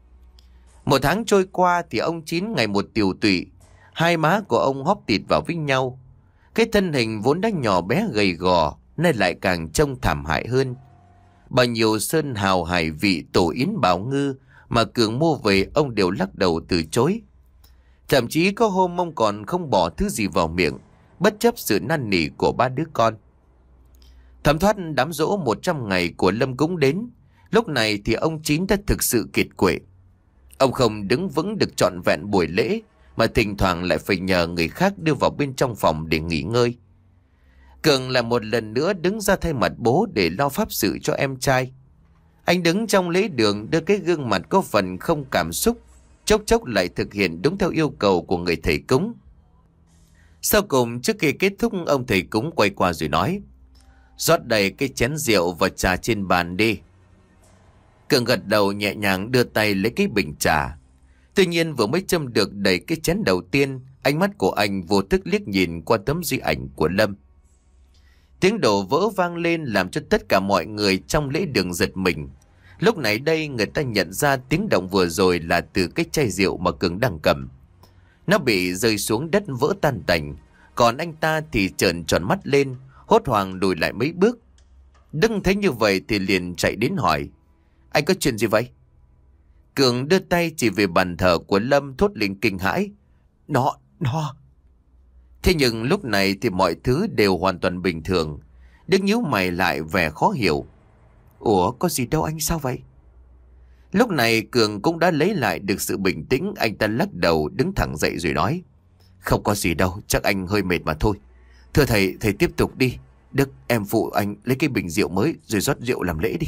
Một tháng trôi qua thì ông Chín ngày một tiều tụy, hai má của ông hóp tịt vào với nhau. Cái thân hình vốn đã nhỏ bé gầy gò nay lại càng trông thảm hại hơn. Bao nhiêu sơn hào hải vị tổ yến bảo ngư mà Cường mua về ông đều lắc đầu từ chối. Thậm chí có hôm ông còn không bỏ thứ gì vào miệng, bất chấp sự năn nỉ của ba đứa con. Thấm thoát đám giỗ một trăm ngày của Lâm cũng đến. Lúc này thì ông Chín đã thực sự kiệt quệ. Ông không đứng vững được trọn vẹn buổi lễ, mà thỉnh thoảng lại phải nhờ người khác đưa vào bên trong phòng để nghỉ ngơi. Cường lại một lần nữa đứng ra thay mặt bố để lo pháp sự cho em trai. Anh đứng trong lễ đường đưa cái gương mặt có phần không cảm xúc, chốc chốc lại thực hiện đúng theo yêu cầu của người thầy cúng. Sau cùng trước khi kết thúc, ông thầy cúng quay qua rồi nói: "Rót đầy cái chén rượu và trà trên bàn đi." Cường gật đầu nhẹ nhàng đưa tay lấy cái bình trà. Tuy nhiên vừa mới châm được đầy cái chén đầu tiên, ánh mắt của anh vô thức liếc nhìn qua tấm di ảnh của Lâm. Tiếng đổ vỡ vang lên làm cho tất cả mọi người trong lễ đường giật mình. Lúc này đây người ta nhận ra tiếng động vừa rồi là từ cái chai rượu mà Cường đang cầm. Nó bị rơi xuống đất vỡ tan tành, còn anh ta thì trợn tròn mắt lên, hốt hoảng lùi lại mấy bước. Đức thấy như vậy thì liền chạy đến hỏi: "Anh có chuyện gì vậy?" Cường đưa tay chỉ về bàn thờ của Lâm, thốt lên kinh hãi: Nó, nó. Thế nhưng lúc này thì mọi thứ đều hoàn toàn bình thường. Đức nhíu mày lại vẻ khó hiểu: "Ủa, có gì đâu anh, sao vậy?" Lúc này Cường cũng đã lấy lại được sự bình tĩnh. Anh ta lắc đầu đứng thẳng dậy rồi nói: "Không có gì đâu, chắc anh hơi mệt mà thôi. Thưa thầy, thầy tiếp tục đi. Đức, em phụ anh lấy cái bình rượu mới rồi rót rượu làm lễ đi."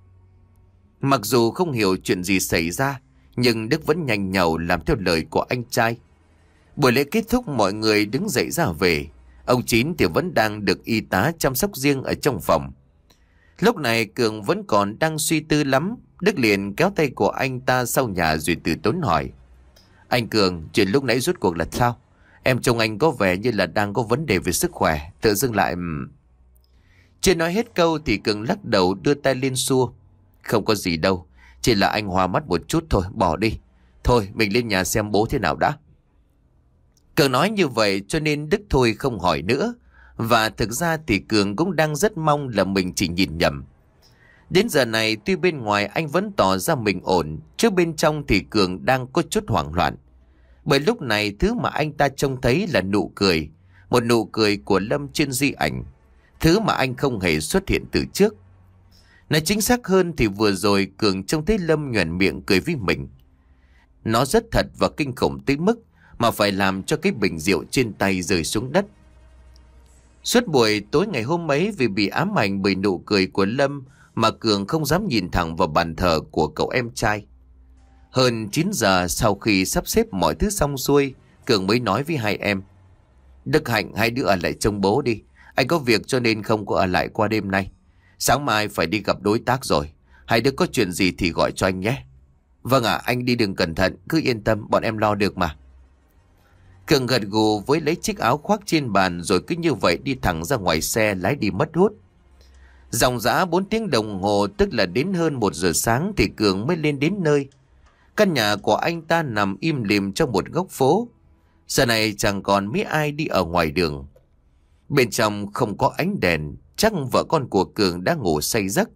Mặc dù không hiểu chuyện gì xảy ra, nhưng Đức vẫn nhanh nhảu làm theo lời của anh trai. Buổi lễ kết thúc, mọi người đứng dậy ra về. Ông Chín thì vẫn đang được y tá chăm sóc riêng ở trong phòng. Lúc này Cường vẫn còn đang suy tư lắm. Đức liền kéo tay của anh ta sau nhà rồi từ tốn hỏi: "Anh Cường, chuyện lúc nãy rốt cuộc là sao? Em trông anh có vẻ như là đang có vấn đề về sức khỏe, tự dưng lại..." Chưa nói hết câu thì Cường lắc đầu đưa tay lên xua: "Không có gì đâu, chỉ là anh hoa mắt một chút thôi, bỏ đi. Thôi mình lên nhà xem bố thế nào đã." Cường nói như vậy cho nên Đức thôi không hỏi nữa. Và thực ra thì Cường cũng đang rất mong là mình chỉ nhìn nhầm. Đến giờ này tuy bên ngoài anh vẫn tỏ ra mình ổn, chứ bên trong thì Cường đang có chút hoảng loạn. Bởi lúc này thứ mà anh ta trông thấy là nụ cười, một nụ cười của Lâm trên di ảnh, thứ mà anh không hề xuất hiện từ trước. Nói chính xác hơn thì vừa rồi Cường trông thấy Lâm nhoẻn miệng cười với mình. Nó rất thật và kinh khủng tới mức mà phải làm cho cái bình rượu trên tay rơi xuống đất. Suốt buổi tối ngày hôm ấy, vì bị ám ảnh bởi nụ cười của Lâm mà Cường không dám nhìn thẳng vào bàn thờ của cậu em trai. Hơn chín giờ sau khi sắp xếp mọi thứ xong xuôi, Cường mới nói với hai em: "Đức, Hạnh, hai đứa ở lại trông bố đi. Anh có việc cho nên không có ở lại qua đêm nay. Sáng mai phải đi gặp đối tác rồi. Hai đứa có chuyện gì thì gọi cho anh nhé." "Vâng ạ, anh đi đường cẩn thận, cứ yên tâm, bọn em lo được mà." Cường gật gù với lấy chiếc áo khoác trên bàn rồi cứ như vậy đi thẳng ra ngoài xe lái đi mất hút. Dòng dã bốn tiếng đồng hồ, tức là đến hơn một giờ sáng thì Cường mới lên đến nơi. Căn nhà của anh ta nằm im lìm trong một góc phố. Giờ này chẳng còn mấy ai đi ở ngoài đường. Bên trong không có ánh đèn, chắc vợ con của Cường đã ngủ say giấc.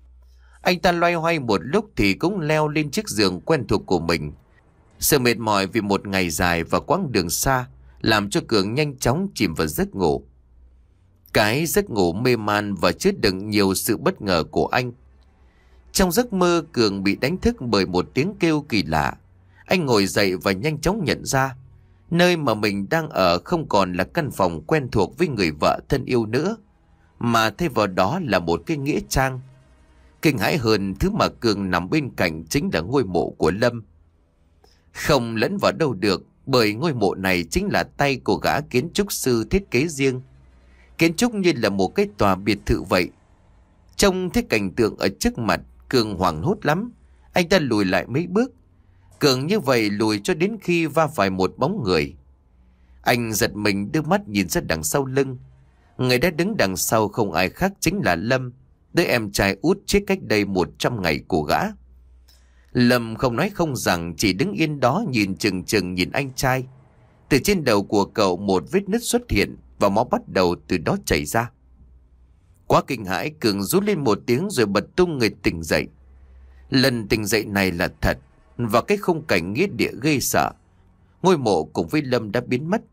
Anh ta loay hoay một lúc thì cũng leo lên chiếc giường quen thuộc của mình. Sự mệt mỏi vì một ngày dài và quãng đường xa làm cho Cường nhanh chóng chìm vào giấc ngủ. Cái giấc ngủ mê man và chứa đựng nhiều sự bất ngờ của anh. Trong giấc mơ, Cường bị đánh thức bởi một tiếng kêu kỳ lạ. Anh ngồi dậy và nhanh chóng nhận ra Nơi mà mình đang ở không còn là căn phòng quen thuộc với người vợ thân yêu nữa, mà thay vào đó là một cái nghĩa trang. Kinh hãi hơn, thứ mà Cường nằm bên cạnh chính là ngôi mộ của Lâm. Không lẫn vào đâu được, bởi ngôi mộ này chính là tay của gã kiến trúc sư thiết kế riêng. Kiến trúc như là một cái tòa biệt thự vậy. Trông thấy cảnh tượng ở trước mặt, Cường hoảng hốt lắm. Anh ta lùi lại mấy bước. Cường như vậy lùi cho đến khi va phải một bóng người. Anh giật mình đưa mắt nhìn ra đằng sau lưng. Người đã đứng đằng sau không ai khác chính là Lâm, đứa em trai út chết cách đây một trăm ngày của gã. Lâm không nói không rằng, chỉ đứng yên đó nhìn chừng chừng nhìn anh trai. Từ trên đầu của cậu một vết nứt xuất hiện và máu bắt đầu từ đó chảy ra. Quá kinh hãi, Cường rú lên một tiếng rồi bật tung người tỉnh dậy. Lần tỉnh dậy này là thật, và cái khung cảnh nghĩa địa ghê sợ. Ngôi mộ cùng với Lâm đã biến mất.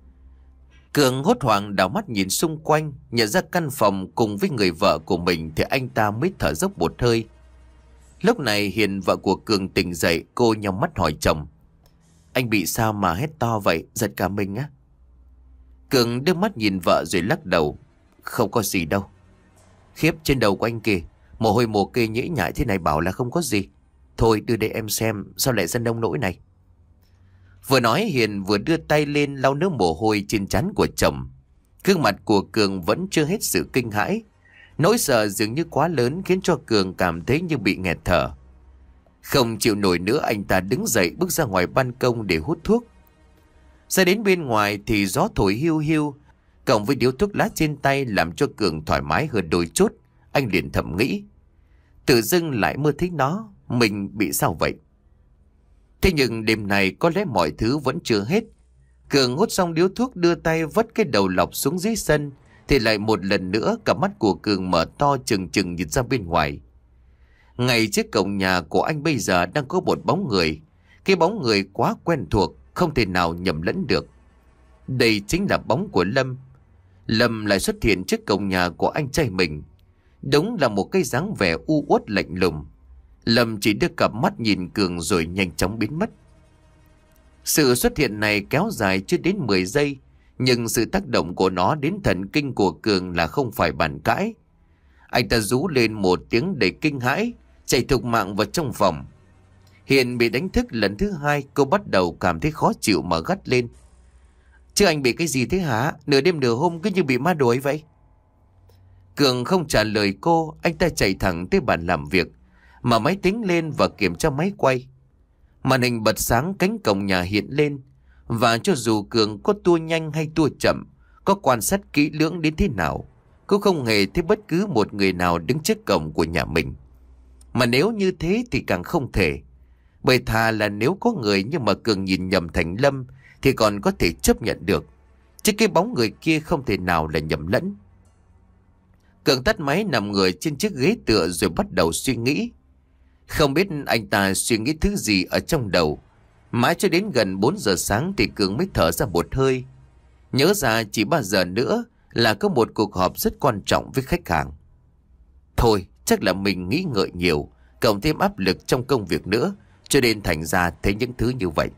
Cường hốt hoảng đảo mắt nhìn xung quanh, nhận ra căn phòng cùng với người vợ của mình thì anh ta mới thở dốc một hơi. Lúc này Hiền, vợ của Cường, tỉnh dậy. Cô nhắm mắt hỏi chồng: "Anh bị sao mà hét to vậy, giật cả mình á?" Cường đưa mắt nhìn vợ rồi lắc đầu: "Không có gì đâu." "Khiếp, trên đầu của anh kìa, mồ hôi mồ kê nhễ nhại thế này bảo là không có gì. Thôi đưa đây em xem, sao lại dân đông nỗi này." Vừa nói Hiền vừa đưa tay lên lau nước mồ hôi trên trán của chồng. Gương mặt của Cường vẫn chưa hết sự kinh hãi. Nỗi sợ dường như quá lớn khiến cho Cường cảm thấy như bị nghẹt thở. Không chịu nổi nữa, anh ta đứng dậy bước ra ngoài ban công để hút thuốc. Ra đến bên ngoài thì gió thổi hiu hiu, cộng với điếu thuốc lá trên tay làm cho Cường thoải mái hơn đôi chút. Anh liền thầm nghĩ: tự dưng lại mơ thấy nó, mình bị sao vậy? Thế nhưng đêm này có lẽ mọi thứ vẫn chưa hết. Cường hút xong điếu thuốc, đưa tay vất cái đầu lọc xuống dưới sân, thì lại một lần nữa cặp mắt của Cường mở to trừng trừng nhìn ra bên ngoài. Ngay trước cổng nhà của anh bây giờ đang có một bóng người. Cái bóng người quá quen thuộc, không thể nào nhầm lẫn được. Đây chính là bóng của Lâm. Lâm lại xuất hiện trước cổng nhà của anh trai mình. Đúng là một cái dáng vẻ u uất lạnh lùng. Lâm chỉ đưa cặp mắt nhìn Cường rồi nhanh chóng biến mất. Sự xuất hiện này kéo dài chưa đến mười giây, nhưng sự tác động của nó đến thần kinh của Cường là không phải bàn cãi. Anh ta rú lên một tiếng đầy kinh hãi, chạy thục mạng vào trong phòng. Hiền bị đánh thức lần thứ hai, cô bắt đầu cảm thấy khó chịu mà gắt lên: "Chứ anh bị cái gì thế hả? Nửa đêm nửa hôm cứ như bị ma đuổi vậy." Cường không trả lời cô, anh ta chạy thẳng tới bàn làm việc, mở máy tính lên và kiểm tra máy quay. Màn hình bật sáng, cánh cổng nhà hiện lên. Và cho dù Cường có tua nhanh hay tua chậm, có quan sát kỹ lưỡng đến thế nào, cũng không hề thấy bất cứ một người nào đứng trước cổng của nhà mình. Mà nếu như thế thì càng không thể. Bởi thà là nếu có người nhưng mà Cường nhìn nhầm thành Lâm thì còn có thể chấp nhận được, chứ cái bóng người kia không thể nào là nhầm lẫn. Cường tắt máy, nằm người trên chiếc ghế tựa rồi bắt đầu suy nghĩ. Không biết anh ta suy nghĩ thứ gì ở trong đầu. Mãi cho đến gần bốn giờ sáng thì Cường mới thở ra một hơi. Nhớ ra chỉ ba giờ nữa là có một cuộc họp rất quan trọng với khách hàng. Thôi, chắc là mình nghĩ ngợi nhiều, cộng thêm áp lực trong công việc nữa, cho nên thành ra thấy những thứ như vậy.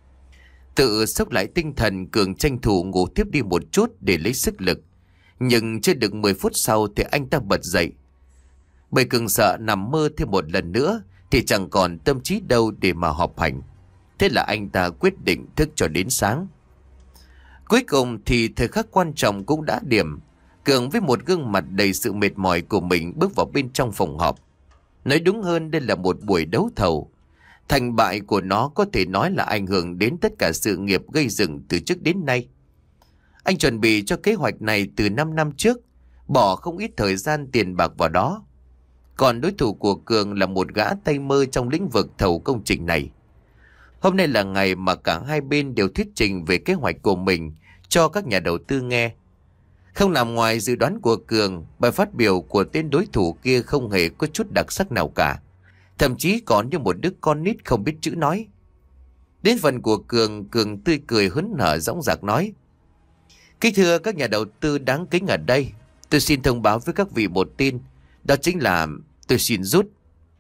Tự sốc lại tinh thần, Cường tranh thủ ngủ tiếp đi một chút để lấy sức lực. Nhưng chưa được mười phút sau thì anh ta bật dậy. Bởi Cường sợ nằm mơ thêm một lần nữa thì chẳng còn tâm trí đâu để mà họp hành. Thế là anh ta quyết định thức cho đến sáng. Cuối cùng thì thời khắc quan trọng cũng đã điểm. Cường với một gương mặt đầy sự mệt mỏi của mình bước vào bên trong phòng họp. Nói đúng hơn, đây là một buổi đấu thầu. Thành bại của nó có thể nói là ảnh hưởng đến tất cả sự nghiệp gây dựng từ trước đến nay. Anh chuẩn bị cho kế hoạch này từ năm năm trước, bỏ không ít thời gian tiền bạc vào đó. Còn đối thủ của Cường là một gã tay mơ trong lĩnh vực thầu công trình này. Hôm nay là ngày mà cả hai bên đều thuyết trình về kế hoạch của mình cho các nhà đầu tư nghe. Không nằm ngoài dự đoán của Cường, bài phát biểu của tên đối thủ kia không hề có chút đặc sắc nào cả. Thậm chí còn như một đứa con nít không biết chữ nói. Đến phần của Cường, Cường tươi cười hớn hở dõng dạc nói: "Kính thưa các nhà đầu tư đáng kính ở đây, tôi xin thông báo với các vị một tin, đó chính là tôi xin rút."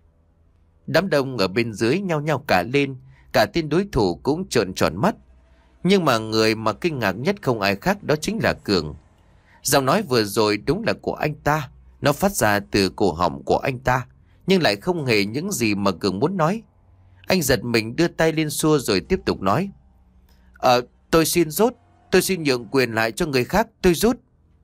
Đám đông ở bên dưới nhao nhao cả lên, cả tên đối thủ cũng trợn tròn mắt. Nhưng mà người mà kinh ngạc nhất không ai khác đó chính là Cường. Giọng nói vừa rồi đúng là của anh ta. Nó phát ra từ cổ họng của anh ta, nhưng lại không hề những gì mà Cường muốn nói. Anh giật mình đưa tay lên xua rồi tiếp tục nói. Ờ, tôi xin rút. Tôi xin nhượng quyền lại cho người khác, tôi rút.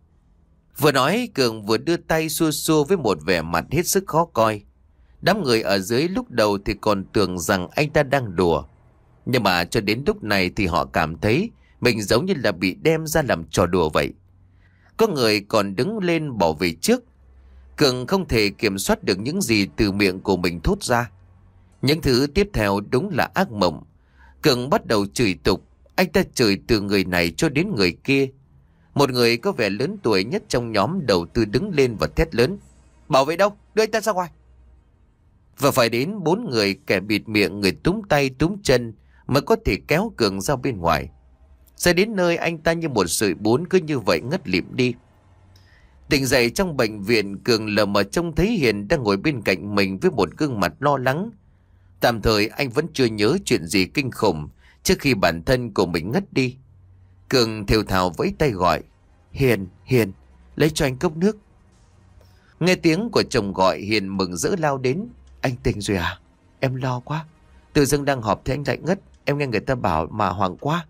Vừa nói Cường vừa đưa tay xua xua với một vẻ mặt hết sức khó coi. Đám người ở dưới lúc đầu thì còn tưởng rằng anh ta đang đùa. Nhưng mà cho đến lúc này thì họ cảm thấy mình giống như là bị đem ra làm trò đùa vậy. Có người còn đứng lên bỏ về trước. Cường không thể kiểm soát được những gì từ miệng của mình thốt ra. Những thứ tiếp theo đúng là ác mộng. Cường bắt đầu chửi tục. Anh ta chửi từ người này cho đến người kia. Một người có vẻ lớn tuổi nhất trong nhóm đầu tư đứng lên và thét lớn. Bảo vệ đâu? Đưa anh ta ra ngoài. Và phải đến bốn người, kẻ bịt miệng, người túm tay túm chân mới có thể kéo Cường ra bên ngoài. Ra đến nơi anh ta như một sợi bún cứ như vậy ngất lịm đi. Tỉnh dậy trong bệnh viện, Cường lờ mờ trông thấy Hiền đang ngồi bên cạnh mình với một gương mặt lo lắng. Tạm thời anh vẫn chưa nhớ chuyện gì kinh khủng trước khi bản thân của mình ngất đi. Cường thều thào vẫy tay gọi. Hiền, Hiền, lấy cho anh cốc nước. Nghe tiếng của chồng gọi, Hiền mừng rỡ lao đến. Anh tỉnh rồi à? Em lo quá. Tự dưng đang họp thì anh lại ngất. Em nghe người ta bảo mà hoảng quá.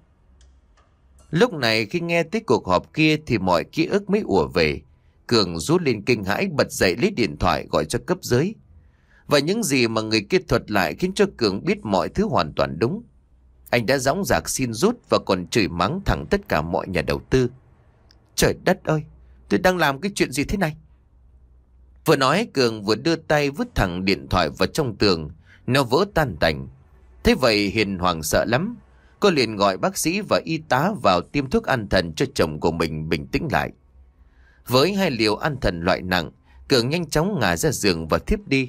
Lúc này khi nghe tới cuộc họp kia thì mọi ký ức mới ùa về. Cường rút lên kinh hãi, bật dậy lấy điện thoại gọi cho cấp dưới. Và những gì mà người kia thuật lại khiến cho Cường biết mọi thứ hoàn toàn đúng. Anh đã dõng dạc xin rút và còn chửi mắng thẳng tất cả mọi nhà đầu tư. Trời đất ơi, tôi đang làm cái chuyện gì thế này? Vừa nói Cường vừa đưa tay vứt thẳng điện thoại vào trong tường. Nó vỡ tan tành. Thế vậy Hiền hoảng sợ lắm. Cô liền gọi bác sĩ và y tá vào tiêm thuốc an thần cho chồng của mình bình tĩnh lại. Với hai liều an thần loại nặng, Cường nhanh chóng ngả ra giường và thiếp đi.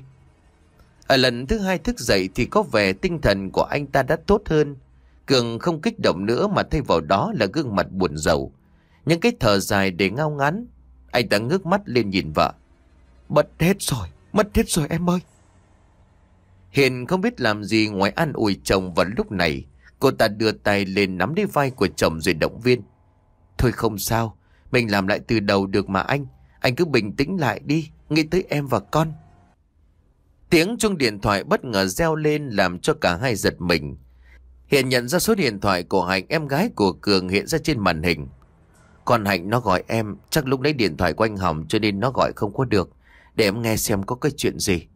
Ở lần thứ hai thức dậy thì có vẻ tinh thần của anh ta đã tốt hơn. Cường không kích động nữa mà thay vào đó là gương mặt buồn rầu. Những cái thở dài để ngao ngán. Anh ta ngước mắt lên nhìn vợ. Mất hết rồi, mất hết rồi em ơi. Hiền không biết làm gì ngoài an ủi chồng vào lúc này. Cô ta đưa tay lên nắm lấy vai của chồng rồi động viên. Thôi không sao, mình làm lại từ đầu được mà anh. Anh cứ bình tĩnh lại đi, nghĩ tới em và con. Tiếng chuông điện thoại bất ngờ reo lên làm cho cả hai giật mình. Hiền nhận ra số điện thoại của Hạnh, em gái của Cường, hiện ra trên màn hình. Còn Hạnh nó gọi em, chắc lúc đấy điện thoại của anh hỏng cho nên nó gọi không có được. Để em nghe xem có cái chuyện gì.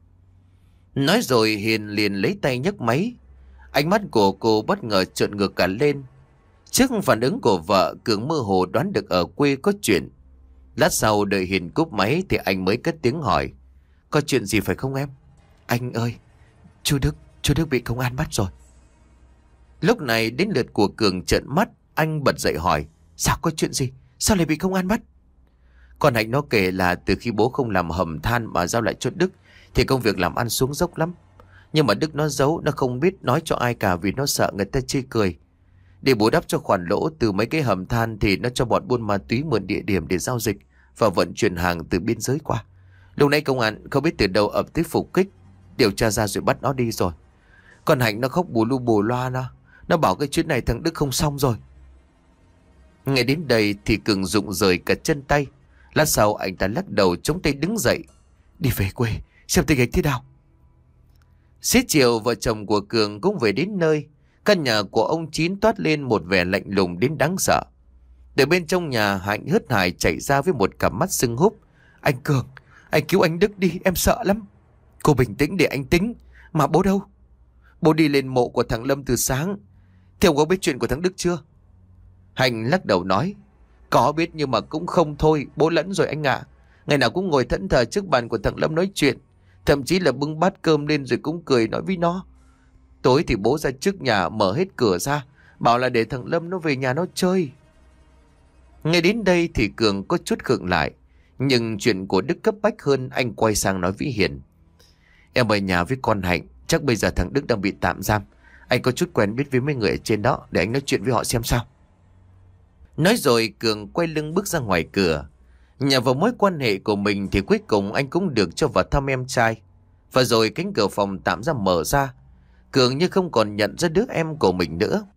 Nói rồi Hiền liền lấy tay nhấc máy. Ánh mắt của cô bất ngờ trợn ngược cả lên. Trước phản ứng của vợ, Cường mơ hồ đoán được ở quê có chuyện. Lát sau đợi Hiền cúp máy thì anh mới cất tiếng hỏi. Có chuyện gì phải không em? Anh ơi, chú Đức, chú Đức bị công an bắt rồi. Lúc này đến lượt của Cường trợn mắt. Anh bật dậy hỏi. Sao, có chuyện gì? Sao lại bị công an bắt? Con Hạnh nó kể là từ khi bố không làm hầm than mà giao lại cho Đức thì công việc làm ăn xuống dốc lắm. Nhưng mà Đức nó giấu, nó không biết nói cho ai cả vì nó sợ người ta chê cười. Để bù đắp cho khoản lỗ từ mấy cái hầm than thì nó cho bọn buôn ma túy mượn địa điểm để giao dịch và vận chuyển hàng từ biên giới qua. Lúc nãy công an không biết từ đâu ập tới phục kích, điều tra ra rồi bắt nó đi rồi. Còn Hạnh nó khóc bù lu bù loa nó. Nó bảo cái chuyện này thằng Đức không xong rồi. Nghe đến đây thì Cường rụng rời cả chân tay. Lát sau anh ta lắc đầu chống tay đứng dậy. Đi về quê xem tình hình thế nào. Xế chiều vợ chồng của Cường cũng về đến nơi. Căn nhà của ông Chín toát lên một vẻ lạnh lùng đến đáng sợ. Từ bên trong nhà Hạnh hớt hải chạy ra với một cặp mắt sưng húp. Anh Cường, anh cứu anh Đức đi, em sợ lắm. Cô bình tĩnh để anh tính. Mà bố đâu? Bố đi lên mộ của thằng Lâm từ sáng. Thì ông có biết chuyện của thằng Đức chưa? Hạnh lắc đầu nói. Có biết nhưng mà cũng không thôi. Bố lẫn rồi anh ạ. Ngày nào cũng ngồi thẫn thờ trước bàn của thằng Lâm nói chuyện. Thậm chí là bưng bát cơm lên rồi cũng cười nói với nó. Tối thì bố ra trước nhà mở hết cửa ra, bảo là để thằng Lâm nó về nhà nó chơi. Nghe đến đây thì Cường có chút khựng lại. Nhưng chuyện của Đức cấp bách hơn. Anh quay sang nói với Hiền. Em ở nhà với con Hạnh. Chắc bây giờ thằng Đức đang bị tạm giam. Anh có chút quen biết với mấy người ở trên đó. Để anh nói chuyện với họ xem sao. Nói rồi Cường quay lưng bước ra ngoài cửa. Nhờ vào mối quan hệ của mình thì cuối cùng anh cũng được cho vào thăm em trai. Và rồi cánh cửa phòng tạm giam mở ra. Cường như không còn nhận ra đứa em của mình nữa.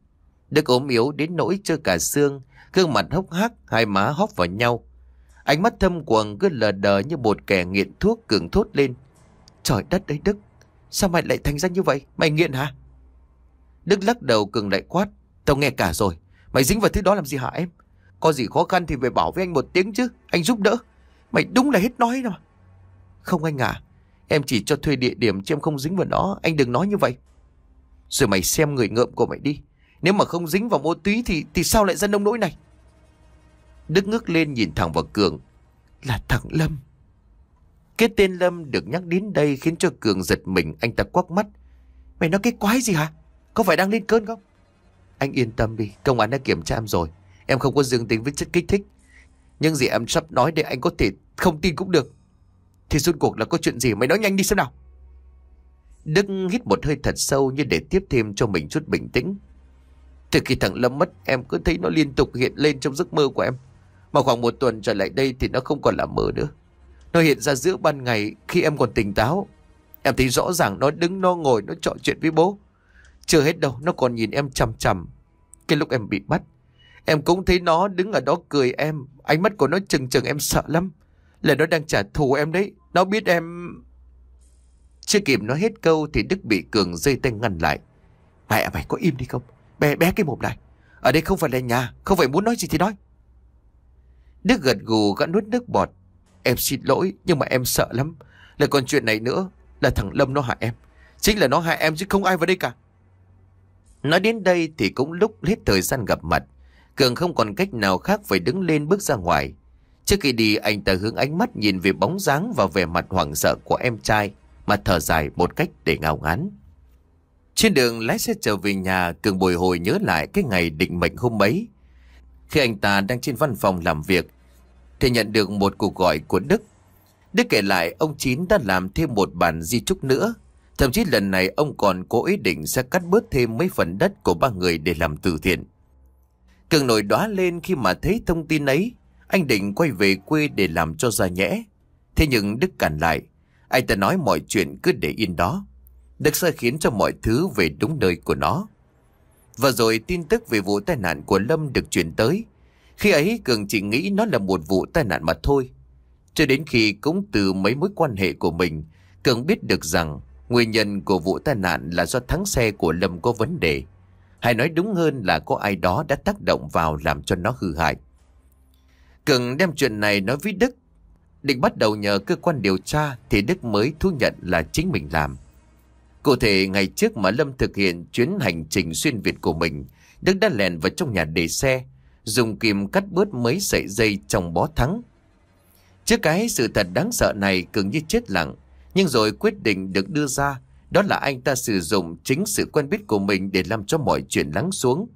Đức ốm yếu đến nỗi trơ cả xương, gương mặt hốc hác, hai má hóp vào nhau. Ánh mắt thâm quầng cứ lờ đờ như một kẻ nghiện thuốc. Cường thốt lên: Trời đất ơi Đức, sao mày lại thành ra như vậy? Mày nghiện hả? Đức lắc đầu. Cường lại quát: Tao nghe cả rồi. Mày dính vào thứ đó làm gì hả em? Có gì khó khăn thì phải bảo với anh một tiếng chứ. Anh giúp đỡ. Mày đúng là hết nói rồi. Không anh à, em chỉ cho thuê địa điểm chứ em không dính vào nó. Anh đừng nói như vậy. Rồi mày xem người ngợm của mày đi. Nếu mà không dính vào ma túy thì thì sao lại ra nông nỗi này? Đức ngước lên nhìn thẳng vào Cường: Là thằng Lâm. Cái tên Lâm được nhắc đến đây khiến cho Cường giật mình. Anh ta quắc mắt: Mày nói cái quái gì hả? Có phải đang lên cơn không? Anh yên tâm đi, công an đã kiểm tra em rồi. Em không có dương tính với chất kích thích. Nhưng gì em sắp nói để anh có thể không tin cũng được. Thì rốt cuộc là có chuyện gì? Mày nói nhanh đi xem nào. Đức hít một hơi thật sâu như để tiếp thêm cho mình chút bình tĩnh. Từ khi thằng Lâm mất, em cứ thấy nó liên tục hiện lên trong giấc mơ của em. Mà khoảng một tuần trở lại đây thì nó không còn là mơ nữa. Nó hiện ra giữa ban ngày khi em còn tỉnh táo. Em thấy rõ ràng nó đứng, nó ngồi, nó trò chuyện với bố. Chưa hết đâu, nó còn nhìn em chằm chằm. Cái lúc em bị bắt, em cũng thấy nó đứng ở đó cười em. Ánh mắt của nó trừng trừng, em sợ lắm. Là nó đang trả thù em đấy. Nó biết em... Chưa kịp nói hết câu thì Đức bị Cường giơ tay ngăn lại. Mẹ mày có im đi không? Bé bé cái mồm lại. Ở đây không phải là nhà, không phải muốn nói gì thì nói. Đức gật gù gã nuốt nước bọt. Em xin lỗi, nhưng mà em sợ lắm. Lại còn chuyện này nữa, là thằng Lâm nó hại em. Chính là nó hại em chứ không ai vào đây cả. Nói đến đây thì cũng lúc hết thời gian gặp mặt. Cường không còn cách nào khác phải đứng lên bước ra ngoài. Trước khi đi, anh ta hướng ánh mắt nhìn về bóng dáng và vẻ mặt hoảng sợ của em trai mà thở dài một cách để ngao ngán. Trên đường lái xe trở về nhà, Cường bồi hồi nhớ lại cái ngày định mệnh hôm ấy. Khi anh ta đang trên văn phòng làm việc thì nhận được một cuộc gọi của Đức. Đức kể lại ông Chín đã làm thêm một bản di chúc nữa. Thậm chí lần này ông còn có ý định sẽ cắt bớt thêm mấy phần đất của ba người để làm từ thiện. Cường nổi đóa lên khi mà thấy thông tin ấy. Anh định quay về quê để làm cho ra nhẽ. Thế nhưng Đức cản lại. Anh ta nói mọi chuyện cứ để yên đó. Đức sẽ khiến cho mọi thứ về đúng nơi của nó. Và rồi tin tức về vụ tai nạn của Lâm được truyền tới. Khi ấy Cường chỉ nghĩ nó là một vụ tai nạn mà thôi. Cho đến khi cũng từ mấy mối quan hệ của mình, Cường biết được rằng nguyên nhân của vụ tai nạn là do thắng xe của Lâm có vấn đề. Hay nói đúng hơn là có ai đó đã tác động vào làm cho nó hư hại. Cường đem chuyện này nói với Đức. Định bắt đầu nhờ cơ quan điều tra thì Đức mới thú nhận là chính mình làm. Cụ thể, ngày trước mà Lâm thực hiện chuyến hành trình xuyên Việt của mình, Đức đã lèn vào trong nhà để xe, dùng kìm cắt bớt mấy sợi dây trong bó thắng. Trước cái sự thật đáng sợ này, Cường như chết lặng. Nhưng rồi quyết định được đưa ra, đó là anh ta sử dụng chính sự quen biết của mình để làm cho mọi chuyện lắng xuống.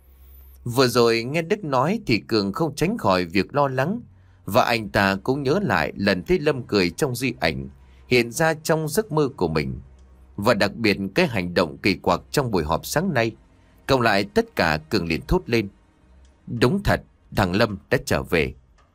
Vừa rồi nghe Đức nói thì Cường không tránh khỏi việc lo lắng. Và anh ta cũng nhớ lại lần thấy Lâm cười trong di ảnh hiện ra trong giấc mơ của mình. Và đặc biệt cái hành động kỳ quặc trong buổi họp sáng nay. Cộng lại tất cả, Cường liền thốt lên: Đúng thật, thằng Lâm đã trở về.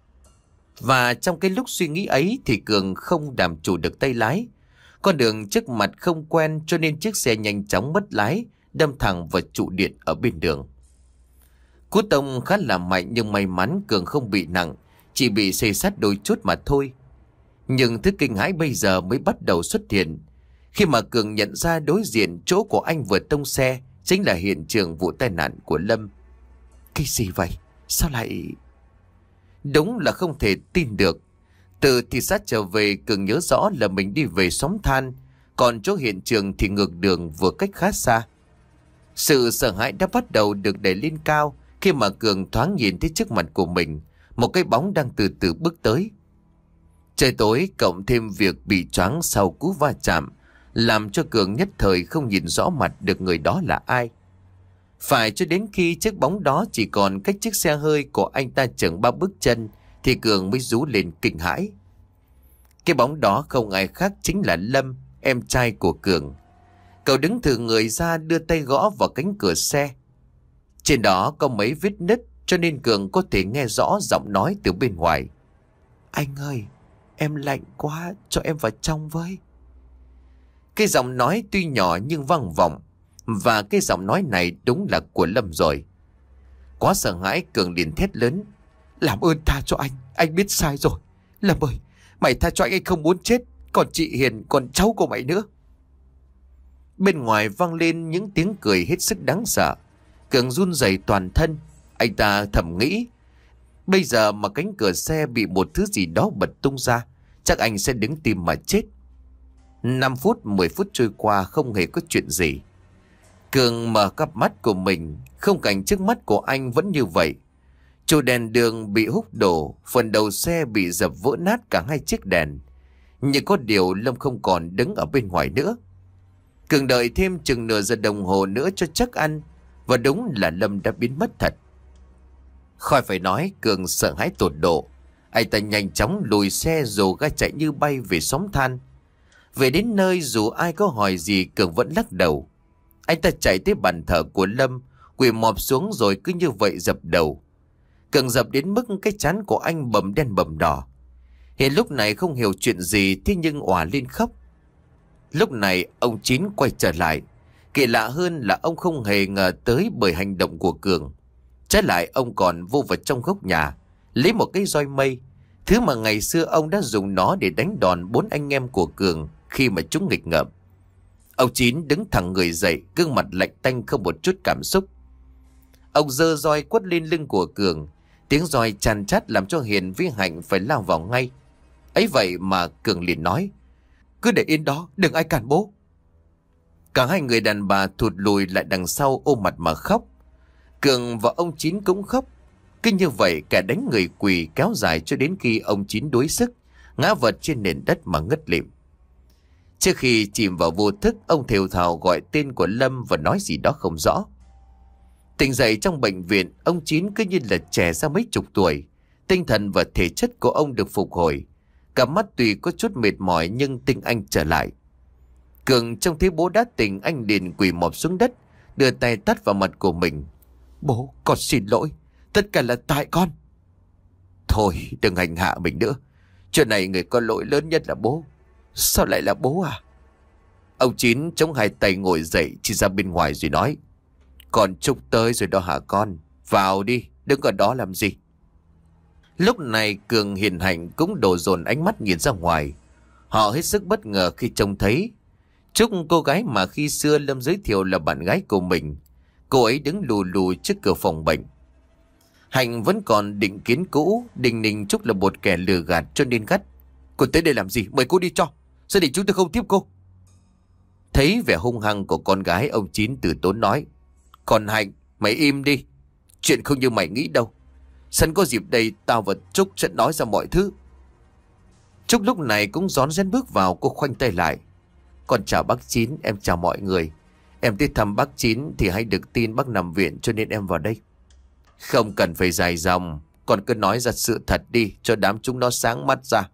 Và trong cái lúc suy nghĩ ấy thì Cường không làm chủ được tay lái. Con đường trước mặt không quen cho nên chiếc xe nhanh chóng mất lái, đâm thẳng vào trụ điện ở bên đường. Cú tông khá là mạnh nhưng may mắn Cường không bị nặng, chỉ bị xây sát đôi chút mà thôi. Nhưng thứ kinh hãi bây giờ mới bắt đầu xuất hiện. Khi mà Cường nhận ra đối diện chỗ của anh vừa tông xe chính là hiện trường vụ tai nạn của Lâm. Cái gì vậy? Sao lại... Đúng là không thể tin được. Từ thị sát trở về, Cường nhớ rõ là mình đi về xóm than, còn chỗ hiện trường thì ngược đường vừa cách khá xa. Sự sợ hãi đã bắt đầu được đẩy lên cao khi mà Cường thoáng nhìn thấy trước mặt của mình một cái bóng đang từ từ bước tới. Trời tối cộng thêm việc bị choáng sau cú va chạm làm cho Cường nhất thời không nhìn rõ mặt được người đó là ai. Phải cho đến khi chiếc bóng đó chỉ còn cách chiếc xe hơi của anh ta chừng ba bước chân thì Cường mới rú lên kinh hãi. Cái bóng đó không ai khác chính là Lâm, em trai của Cường. Cậu đứng thừ người ra, đưa tay gõ vào cánh cửa xe. Trên đó có mấy vết nứt cho nên Cường có thể nghe rõ giọng nói từ bên ngoài. Anh ơi, em lạnh quá, cho em vào trong với. Cái giọng nói tuy nhỏ nhưng vang vọng. Và cái giọng nói này đúng là của Lâm rồi. Quá sợ hãi, Cường liền thét lớn: "Làm ơn tha cho anh, anh biết sai rồi. Lâm ơi, mày tha cho anh, anh không muốn chết. Còn chị Hiền, còn cháu của mày nữa." Bên ngoài vang lên những tiếng cười hết sức đáng sợ. Cường run rẩy toàn thân. Anh ta thầm nghĩ, bây giờ mà cánh cửa xe bị một thứ gì đó bật tung ra, chắc anh sẽ đứng tim mà chết. Năm phút, mười phút trôi qua không hề có chuyện gì. Cường mở cặp mắt của mình, khung cảnh trước mắt của anh vẫn như vậy. Trụ đèn đường bị húc đổ, phần đầu xe bị dập vỡ nát cả hai chiếc đèn. Nhưng có điều Lâm không còn đứng ở bên ngoài nữa. Cường đợi thêm chừng nửa giờ đồng hồ nữa cho chắc ăn, và đúng là Lâm đã biến mất thật. Khỏi phải nói, Cường sợ hãi tột độ. Anh ta nhanh chóng lùi xe dù ga chạy như bay về xóm than. Về đến nơi, dù ai có hỏi gì, Cường vẫn lắc đầu. Anh ta chạy tới bàn thờ của Lâm, quỳ mọp xuống rồi cứ như vậy dập đầu. Cường dập đến mức cái trán của anh bầm đen bầm đỏ. Hiện lúc này không hiểu chuyện gì, thế nhưng òa lên khóc. Lúc này ông Chín quay trở lại. Kỳ lạ hơn là ông không hề ngờ tới bởi hành động của Cường. Trái lại, ông còn vô vào trong góc nhà, lấy một cái roi mây, thứ mà ngày xưa ông đã dùng nó để đánh đòn bốn anh em của Cường khi mà chúng nghịch ngợm. Ông Chín đứng thẳng người dậy, gương mặt lạnh tanh không một chút cảm xúc. Ông giơ roi quất lên lưng của Cường. Tiếng roi chan chát làm cho Hiền với Hạnh phải lao vào ngay. Ấy vậy mà Cường liền nói: "Cứ để yên đó, đừng ai cản bố." Cả hai người đàn bà thụt lùi lại đằng sau ôm mặt mà khóc. Cường và ông Chín cũng khóc. Cứ như vậy cả đánh người quỳ kéo dài cho đến khi ông Chín đuối sức, ngã vật trên nền đất mà ngất lịm. Trước khi chìm vào vô thức, ông thều thào gọi tên của Lâm và nói gì đó không rõ. Tỉnh dậy trong bệnh viện, ông Chín cứ như là trẻ ra mấy chục tuổi. Tinh thần và thể chất của ông được phục hồi. Cả mắt tuy có chút mệt mỏi nhưng tinh anh trở lại. Cường trông thấy bố đã tỉnh, anh liền quỳ mọp xuống đất, đưa tay tát vào mặt của mình. "Bố, con xin lỗi. Tất cả là tại con." "Thôi, đừng hành hạ mình nữa. Chuyện này người có lỗi lớn nhất là bố." "Sao lại là bố à?" Ông Chín chống hai tay ngồi dậy, chỉ ra bên ngoài rồi nói: "Con Trúc tới rồi đó hả con? Vào đi, đứng ở đó làm gì?" Lúc này Cường, Hiền, Hạnh cũng đổ dồn ánh mắt nhìn ra ngoài. Họ hết sức bất ngờ khi trông thấy Trúc, cô gái mà khi xưa Lâm giới thiệu là bạn gái của mình. Cô ấy đứng lù lù trước cửa phòng bệnh. Hạnh vẫn còn định kiến cũ, đinh ninh Trúc là một kẻ lừa gạt cho nên gắt: "Cô tới đây làm gì? Mời cô đi cho. Gia đình chúng tôi không tiếp cô." Thấy vẻ hung hăng của con gái, ông Chín từ tốn nói: "Còn Hạnh, mày im đi. Chuyện không như mày nghĩ đâu. Sẵn có dịp đây, tao và Trúc sẽ nói ra mọi thứ." Trúc lúc này cũng rón rén bước vào, cô khoanh tay lại: "Con chào bác Chín, em chào mọi người. Em tới thăm bác Chín thì hay được tin bác nằm viện cho nên em vào đây." "Không cần phải dài dòng, con cứ nói ra sự thật đi cho đám chúng nó sáng mắt ra."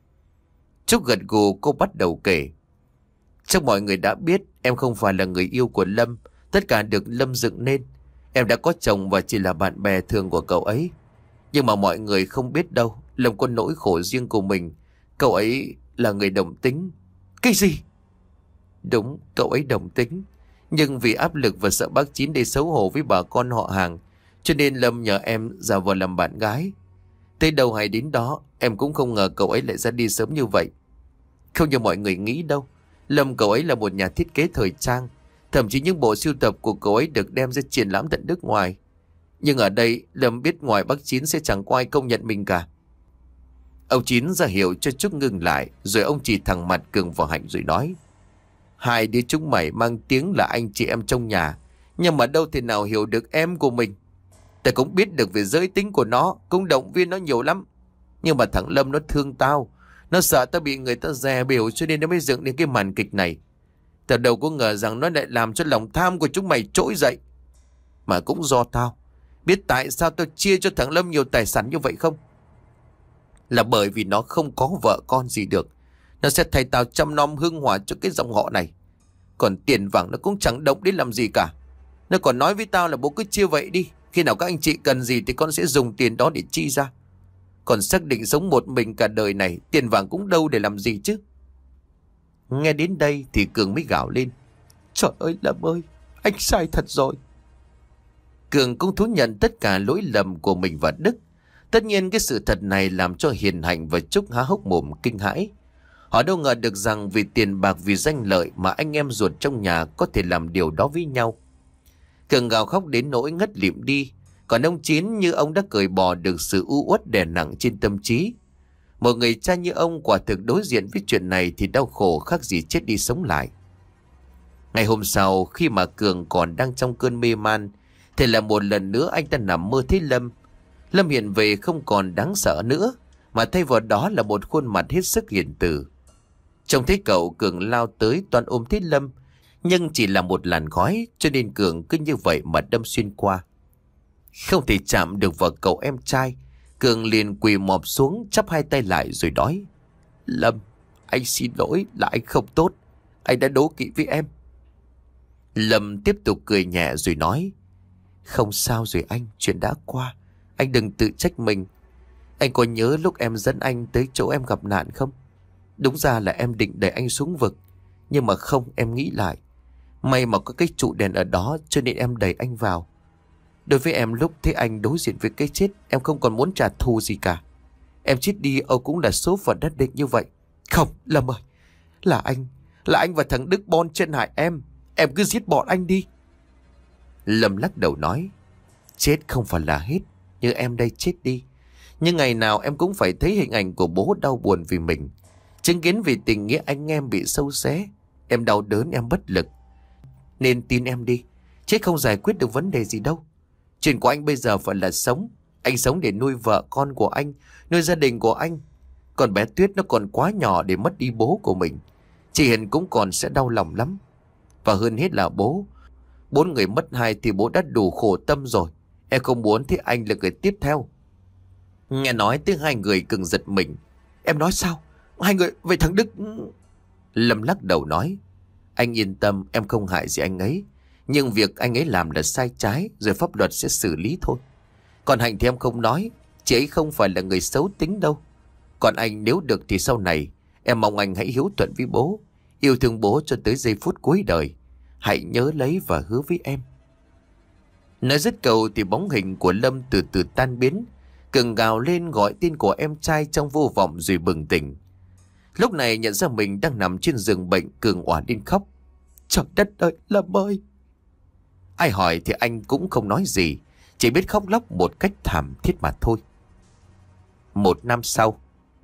Trúc gật gù, cô bắt đầu kể: "Chắc mọi người đã biết em không phải là người yêu của Lâm. Tất cả được Lâm dựng nên. Em đã có chồng và chỉ là bạn bè thường của cậu ấy. Nhưng mà mọi người không biết đâu, Lâm có nỗi khổ riêng của mình. Cậu ấy là người đồng tính." "Cái gì?" "Đúng, cậu ấy đồng tính. Nhưng vì áp lực và sợ bác Chín để xấu hổ với bà con họ hàng, cho nên Lâm nhờ em giả vờ làm bạn gái. Tới đâu hay đến đó, em cũng không ngờ cậu ấy lại ra đi sớm như vậy. Không như mọi người nghĩ đâu. Lâm cậu ấy là một nhà thiết kế thời trang. Thậm chí những bộ sưu tập của cậu ấy được đem ra triển lãm tận nước ngoài. Nhưng ở đây Lâm biết ngoài bác Chín sẽ chẳng có ai công nhận mình cả." Ông Chín ra hiệu cho Trúc ngừng lại, rồi ông chỉ thẳng mặt Cường vào Hạnh rồi nói: "Hai đứa chúng mày mang tiếng là anh chị em trong nhà, nhưng mà đâu thể nào hiểu được em của mình. Ta cũng biết được về giới tính của nó, cũng động viên nó nhiều lắm. Nhưng mà thằng Lâm nó thương tao. Nó sợ tao bị người ta dè biểu cho nên nó mới dựng đến cái màn kịch này. Tao đâu có ngờ rằng nó lại làm cho lòng tham của chúng mày trỗi dậy. Mà cũng do tao. Biết tại sao tao chia cho thằng Lâm nhiều tài sản như vậy không? Là bởi vì nó không có vợ con gì được. Nó sẽ thay tao chăm nom hương hỏa cho cái dòng họ này. Còn tiền vàng nó cũng chẳng động đến làm gì cả. Nó còn nói với tao là bố cứ chia vậy đi. Khi nào các anh chị cần gì thì con sẽ dùng tiền đó để chi ra. Còn xác định sống một mình cả đời này, tiền vàng cũng đâu để làm gì chứ." Nghe đến đây thì Cường mới gào lên: "Trời ơi Lâm ơi, anh sai thật rồi. Cường cũng thú nhận tất cả lỗi lầm của mình và Đức. Tất nhiên cái sự thật này làm cho Hiền Hạnh và Trúc há hốc mồm kinh hãi. Họ đâu ngờ được rằng vì tiền bạc, vì danh lợi mà anh em ruột trong nhà có thể làm điều đó với nhau. Cường gào khóc đến nỗi ngất lịm đi. Còn ông Chín như ông đã cởi bỏ được sự u uất đè nặng trên tâm trí. Một người cha như ông quả thực đối diện với chuyện này thì đau khổ khác gì chết đi sống lại. Ngày hôm sau, khi mà Cường còn đang trong cơn mê man, thì là một lần nữa anh ta nằm mơ thấy Lâm. Lâm hiện về không còn đáng sợ nữa, mà thay vào đó là một khuôn mặt hết sức hiền từ. Trông thấy cậu, Cường lao tới toàn ôm thấy Lâm, nhưng chỉ là một làn khói, cho nên Cường cứ như vậy mà đâm xuyên qua. Không thể chạm được vào cậu em trai, Cường liền quỳ mọp xuống chắp hai tay lại rồi nói: Lâm, anh xin lỗi, là anh không tốt, anh đã đố kỵ với em. Lâm tiếp tục cười nhẹ rồi nói: Không sao rồi anh, chuyện đã qua, anh đừng tự trách mình. Anh có nhớ lúc em dẫn anh tới chỗ em gặp nạn không? Đúng ra là em định đẩy anh xuống vực, nhưng mà không, em nghĩ lại, may mà có cái trụ đèn ở đó cho nên em đẩy anh vào. Đối với em, lúc thấy anh đối diện với cái chết, em không còn muốn trả thù gì cả. Em chết đi Âu cũng là số phận đất định như vậy. Không, Lâm ơi, là anh, là anh và thằng Đức bon chân hại em. Em cứ giết bọn anh đi. Lâm lắc đầu nói: Chết không phải là hết, như em đây chết đi, nhưng ngày nào em cũng phải thấy hình ảnh của bố đau buồn vì mình, chứng kiến vì tình nghĩa anh em bị sâu xé. Em đau đớn, em bất lực. Nên tin em đi, chết không giải quyết được vấn đề gì đâu. Chuyện của anh bây giờ phải là sống. Anh sống để nuôi vợ con của anh, nuôi gia đình của anh. Còn bé Tuyết nó còn quá nhỏ để mất đi bố của mình. Chị Hiền cũng còn sẽ đau lòng lắm. Và hơn hết là bố. Bốn người mất hai thì bố đã đủ khổ tâm rồi. Em không muốn thì anh là người tiếp theo. Nghe nói tới hai người Cường giật mình. Em nói sao? Hai người, vậy thằng Đức... Lâm lắc đầu nói: Anh yên tâm, em không hại gì anh ấy. Nhưng việc anh ấy làm là sai trái, rồi pháp luật sẽ xử lý thôi. Còn Hạnh thì em không nói, chị ấy không phải là người xấu tính đâu. Còn anh nếu được thì sau này em mong anh hãy hiếu thuận với bố, yêu thương bố cho tới giây phút cuối đời. Hãy nhớ lấy và hứa với em. Nói dứt câu thì bóng hình của Lâm từ từ tan biến. Cường gào lên gọi tên của em trai trong vô vọng rồi bừng tỉnh. Lúc này nhận ra mình đang nằm trên giường bệnh, Cường òa lên khóc: Trời đất ơi, Lâm ơi! Ai hỏi thì anh cũng không nói gì, chỉ biết khóc lóc một cách thảm thiết mà thôi. Một năm sau,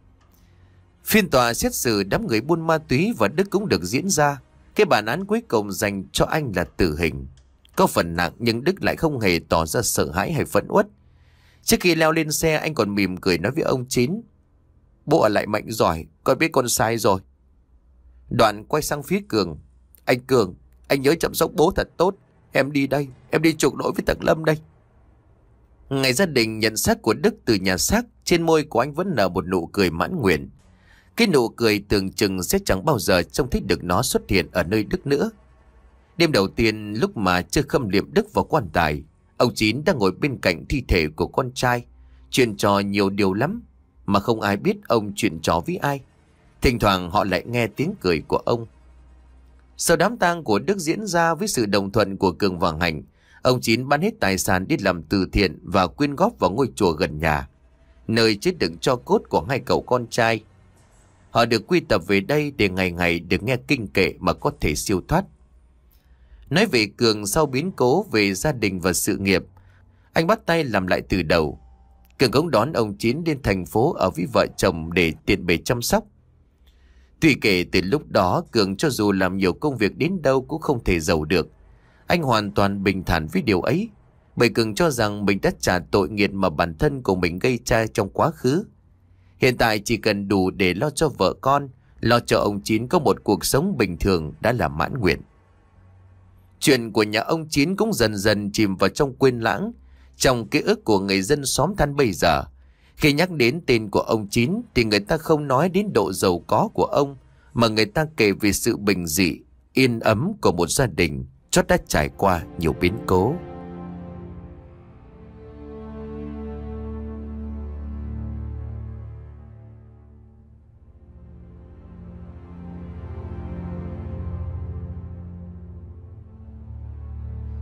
phiên tòa xét xử đám người buôn ma túy và Đức cũng được diễn ra. Cái bản án cuối cùng dành cho anh là tử hình. Có phần nặng nhưng Đức lại không hề tỏ ra sợ hãi hay phẫn uất. Trước khi leo lên xe, anh còn mỉm cười nói với ông Chín: Bố ở lại mạnh giỏi, con biết con sai rồi. Đoạn quay sang phía Cường: Anh Cường, anh nhớ chăm sóc bố thật tốt. Em đi đây, em đi chuộc lỗi với thằng Lâm đây. Ngày gia đình nhận xác của Đức từ nhà xác, trên môi của anh vẫn nở một nụ cười mãn nguyện. Cái nụ cười tưởng chừng sẽ chẳng bao giờ trông thấy được nó xuất hiện ở nơi Đức nữa. Đêm đầu tiên lúc mà chưa khâm liệm Đức vào quan tài, ông Chín đang ngồi bên cạnh thi thể của con trai, chuyện trò nhiều điều lắm, mà không ai biết ông chuyện trò với ai. Thỉnh thoảng họ lại nghe tiếng cười của ông. Sau đám tang của Đức diễn ra với sự đồng thuận của Cường và Hạnh, ông Chín bán hết tài sản đi làm từ thiện và quyên góp vào ngôi chùa gần nhà, nơi chứa đựng tro cốt của hai cậu con trai. Họ được quy tập về đây để ngày ngày được nghe kinh kệ mà có thể siêu thoát. Nói về Cường sau biến cố về gia đình và sự nghiệp, anh bắt tay làm lại từ đầu. Cường cũng đón ông Chín đến thành phố ở với vợ chồng để tiện bề chăm sóc. Tuy kể từ lúc đó Cường cho dù làm nhiều công việc đến đâu cũng không thể giàu được, anh hoàn toàn bình thản với điều ấy, bởi Cường cho rằng mình đã trả tội nghiệp mà bản thân của mình gây ra trong quá khứ. Hiện tại chỉ cần đủ để lo cho vợ con, lo cho ông Chín có một cuộc sống bình thường đã là mãn nguyện. Chuyện của nhà ông Chín cũng dần dần chìm vào trong quên lãng, trong ký ức của người dân xóm than bây giờ. Khi nhắc đến tên của ông Chín thì người ta không nói đến độ giàu có của ông, mà người ta kể về sự bình dị, yên ấm của một gia đình chót đã trải qua nhiều biến cố.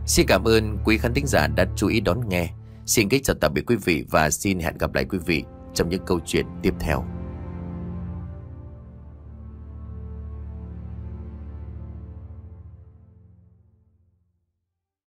Xin cảm ơn quý khán thính giả đã chú ý đón nghe. Xin kính chào tạm biệt quý vị và xin hẹn gặp lại quý vị trong những câu chuyện tiếp theo.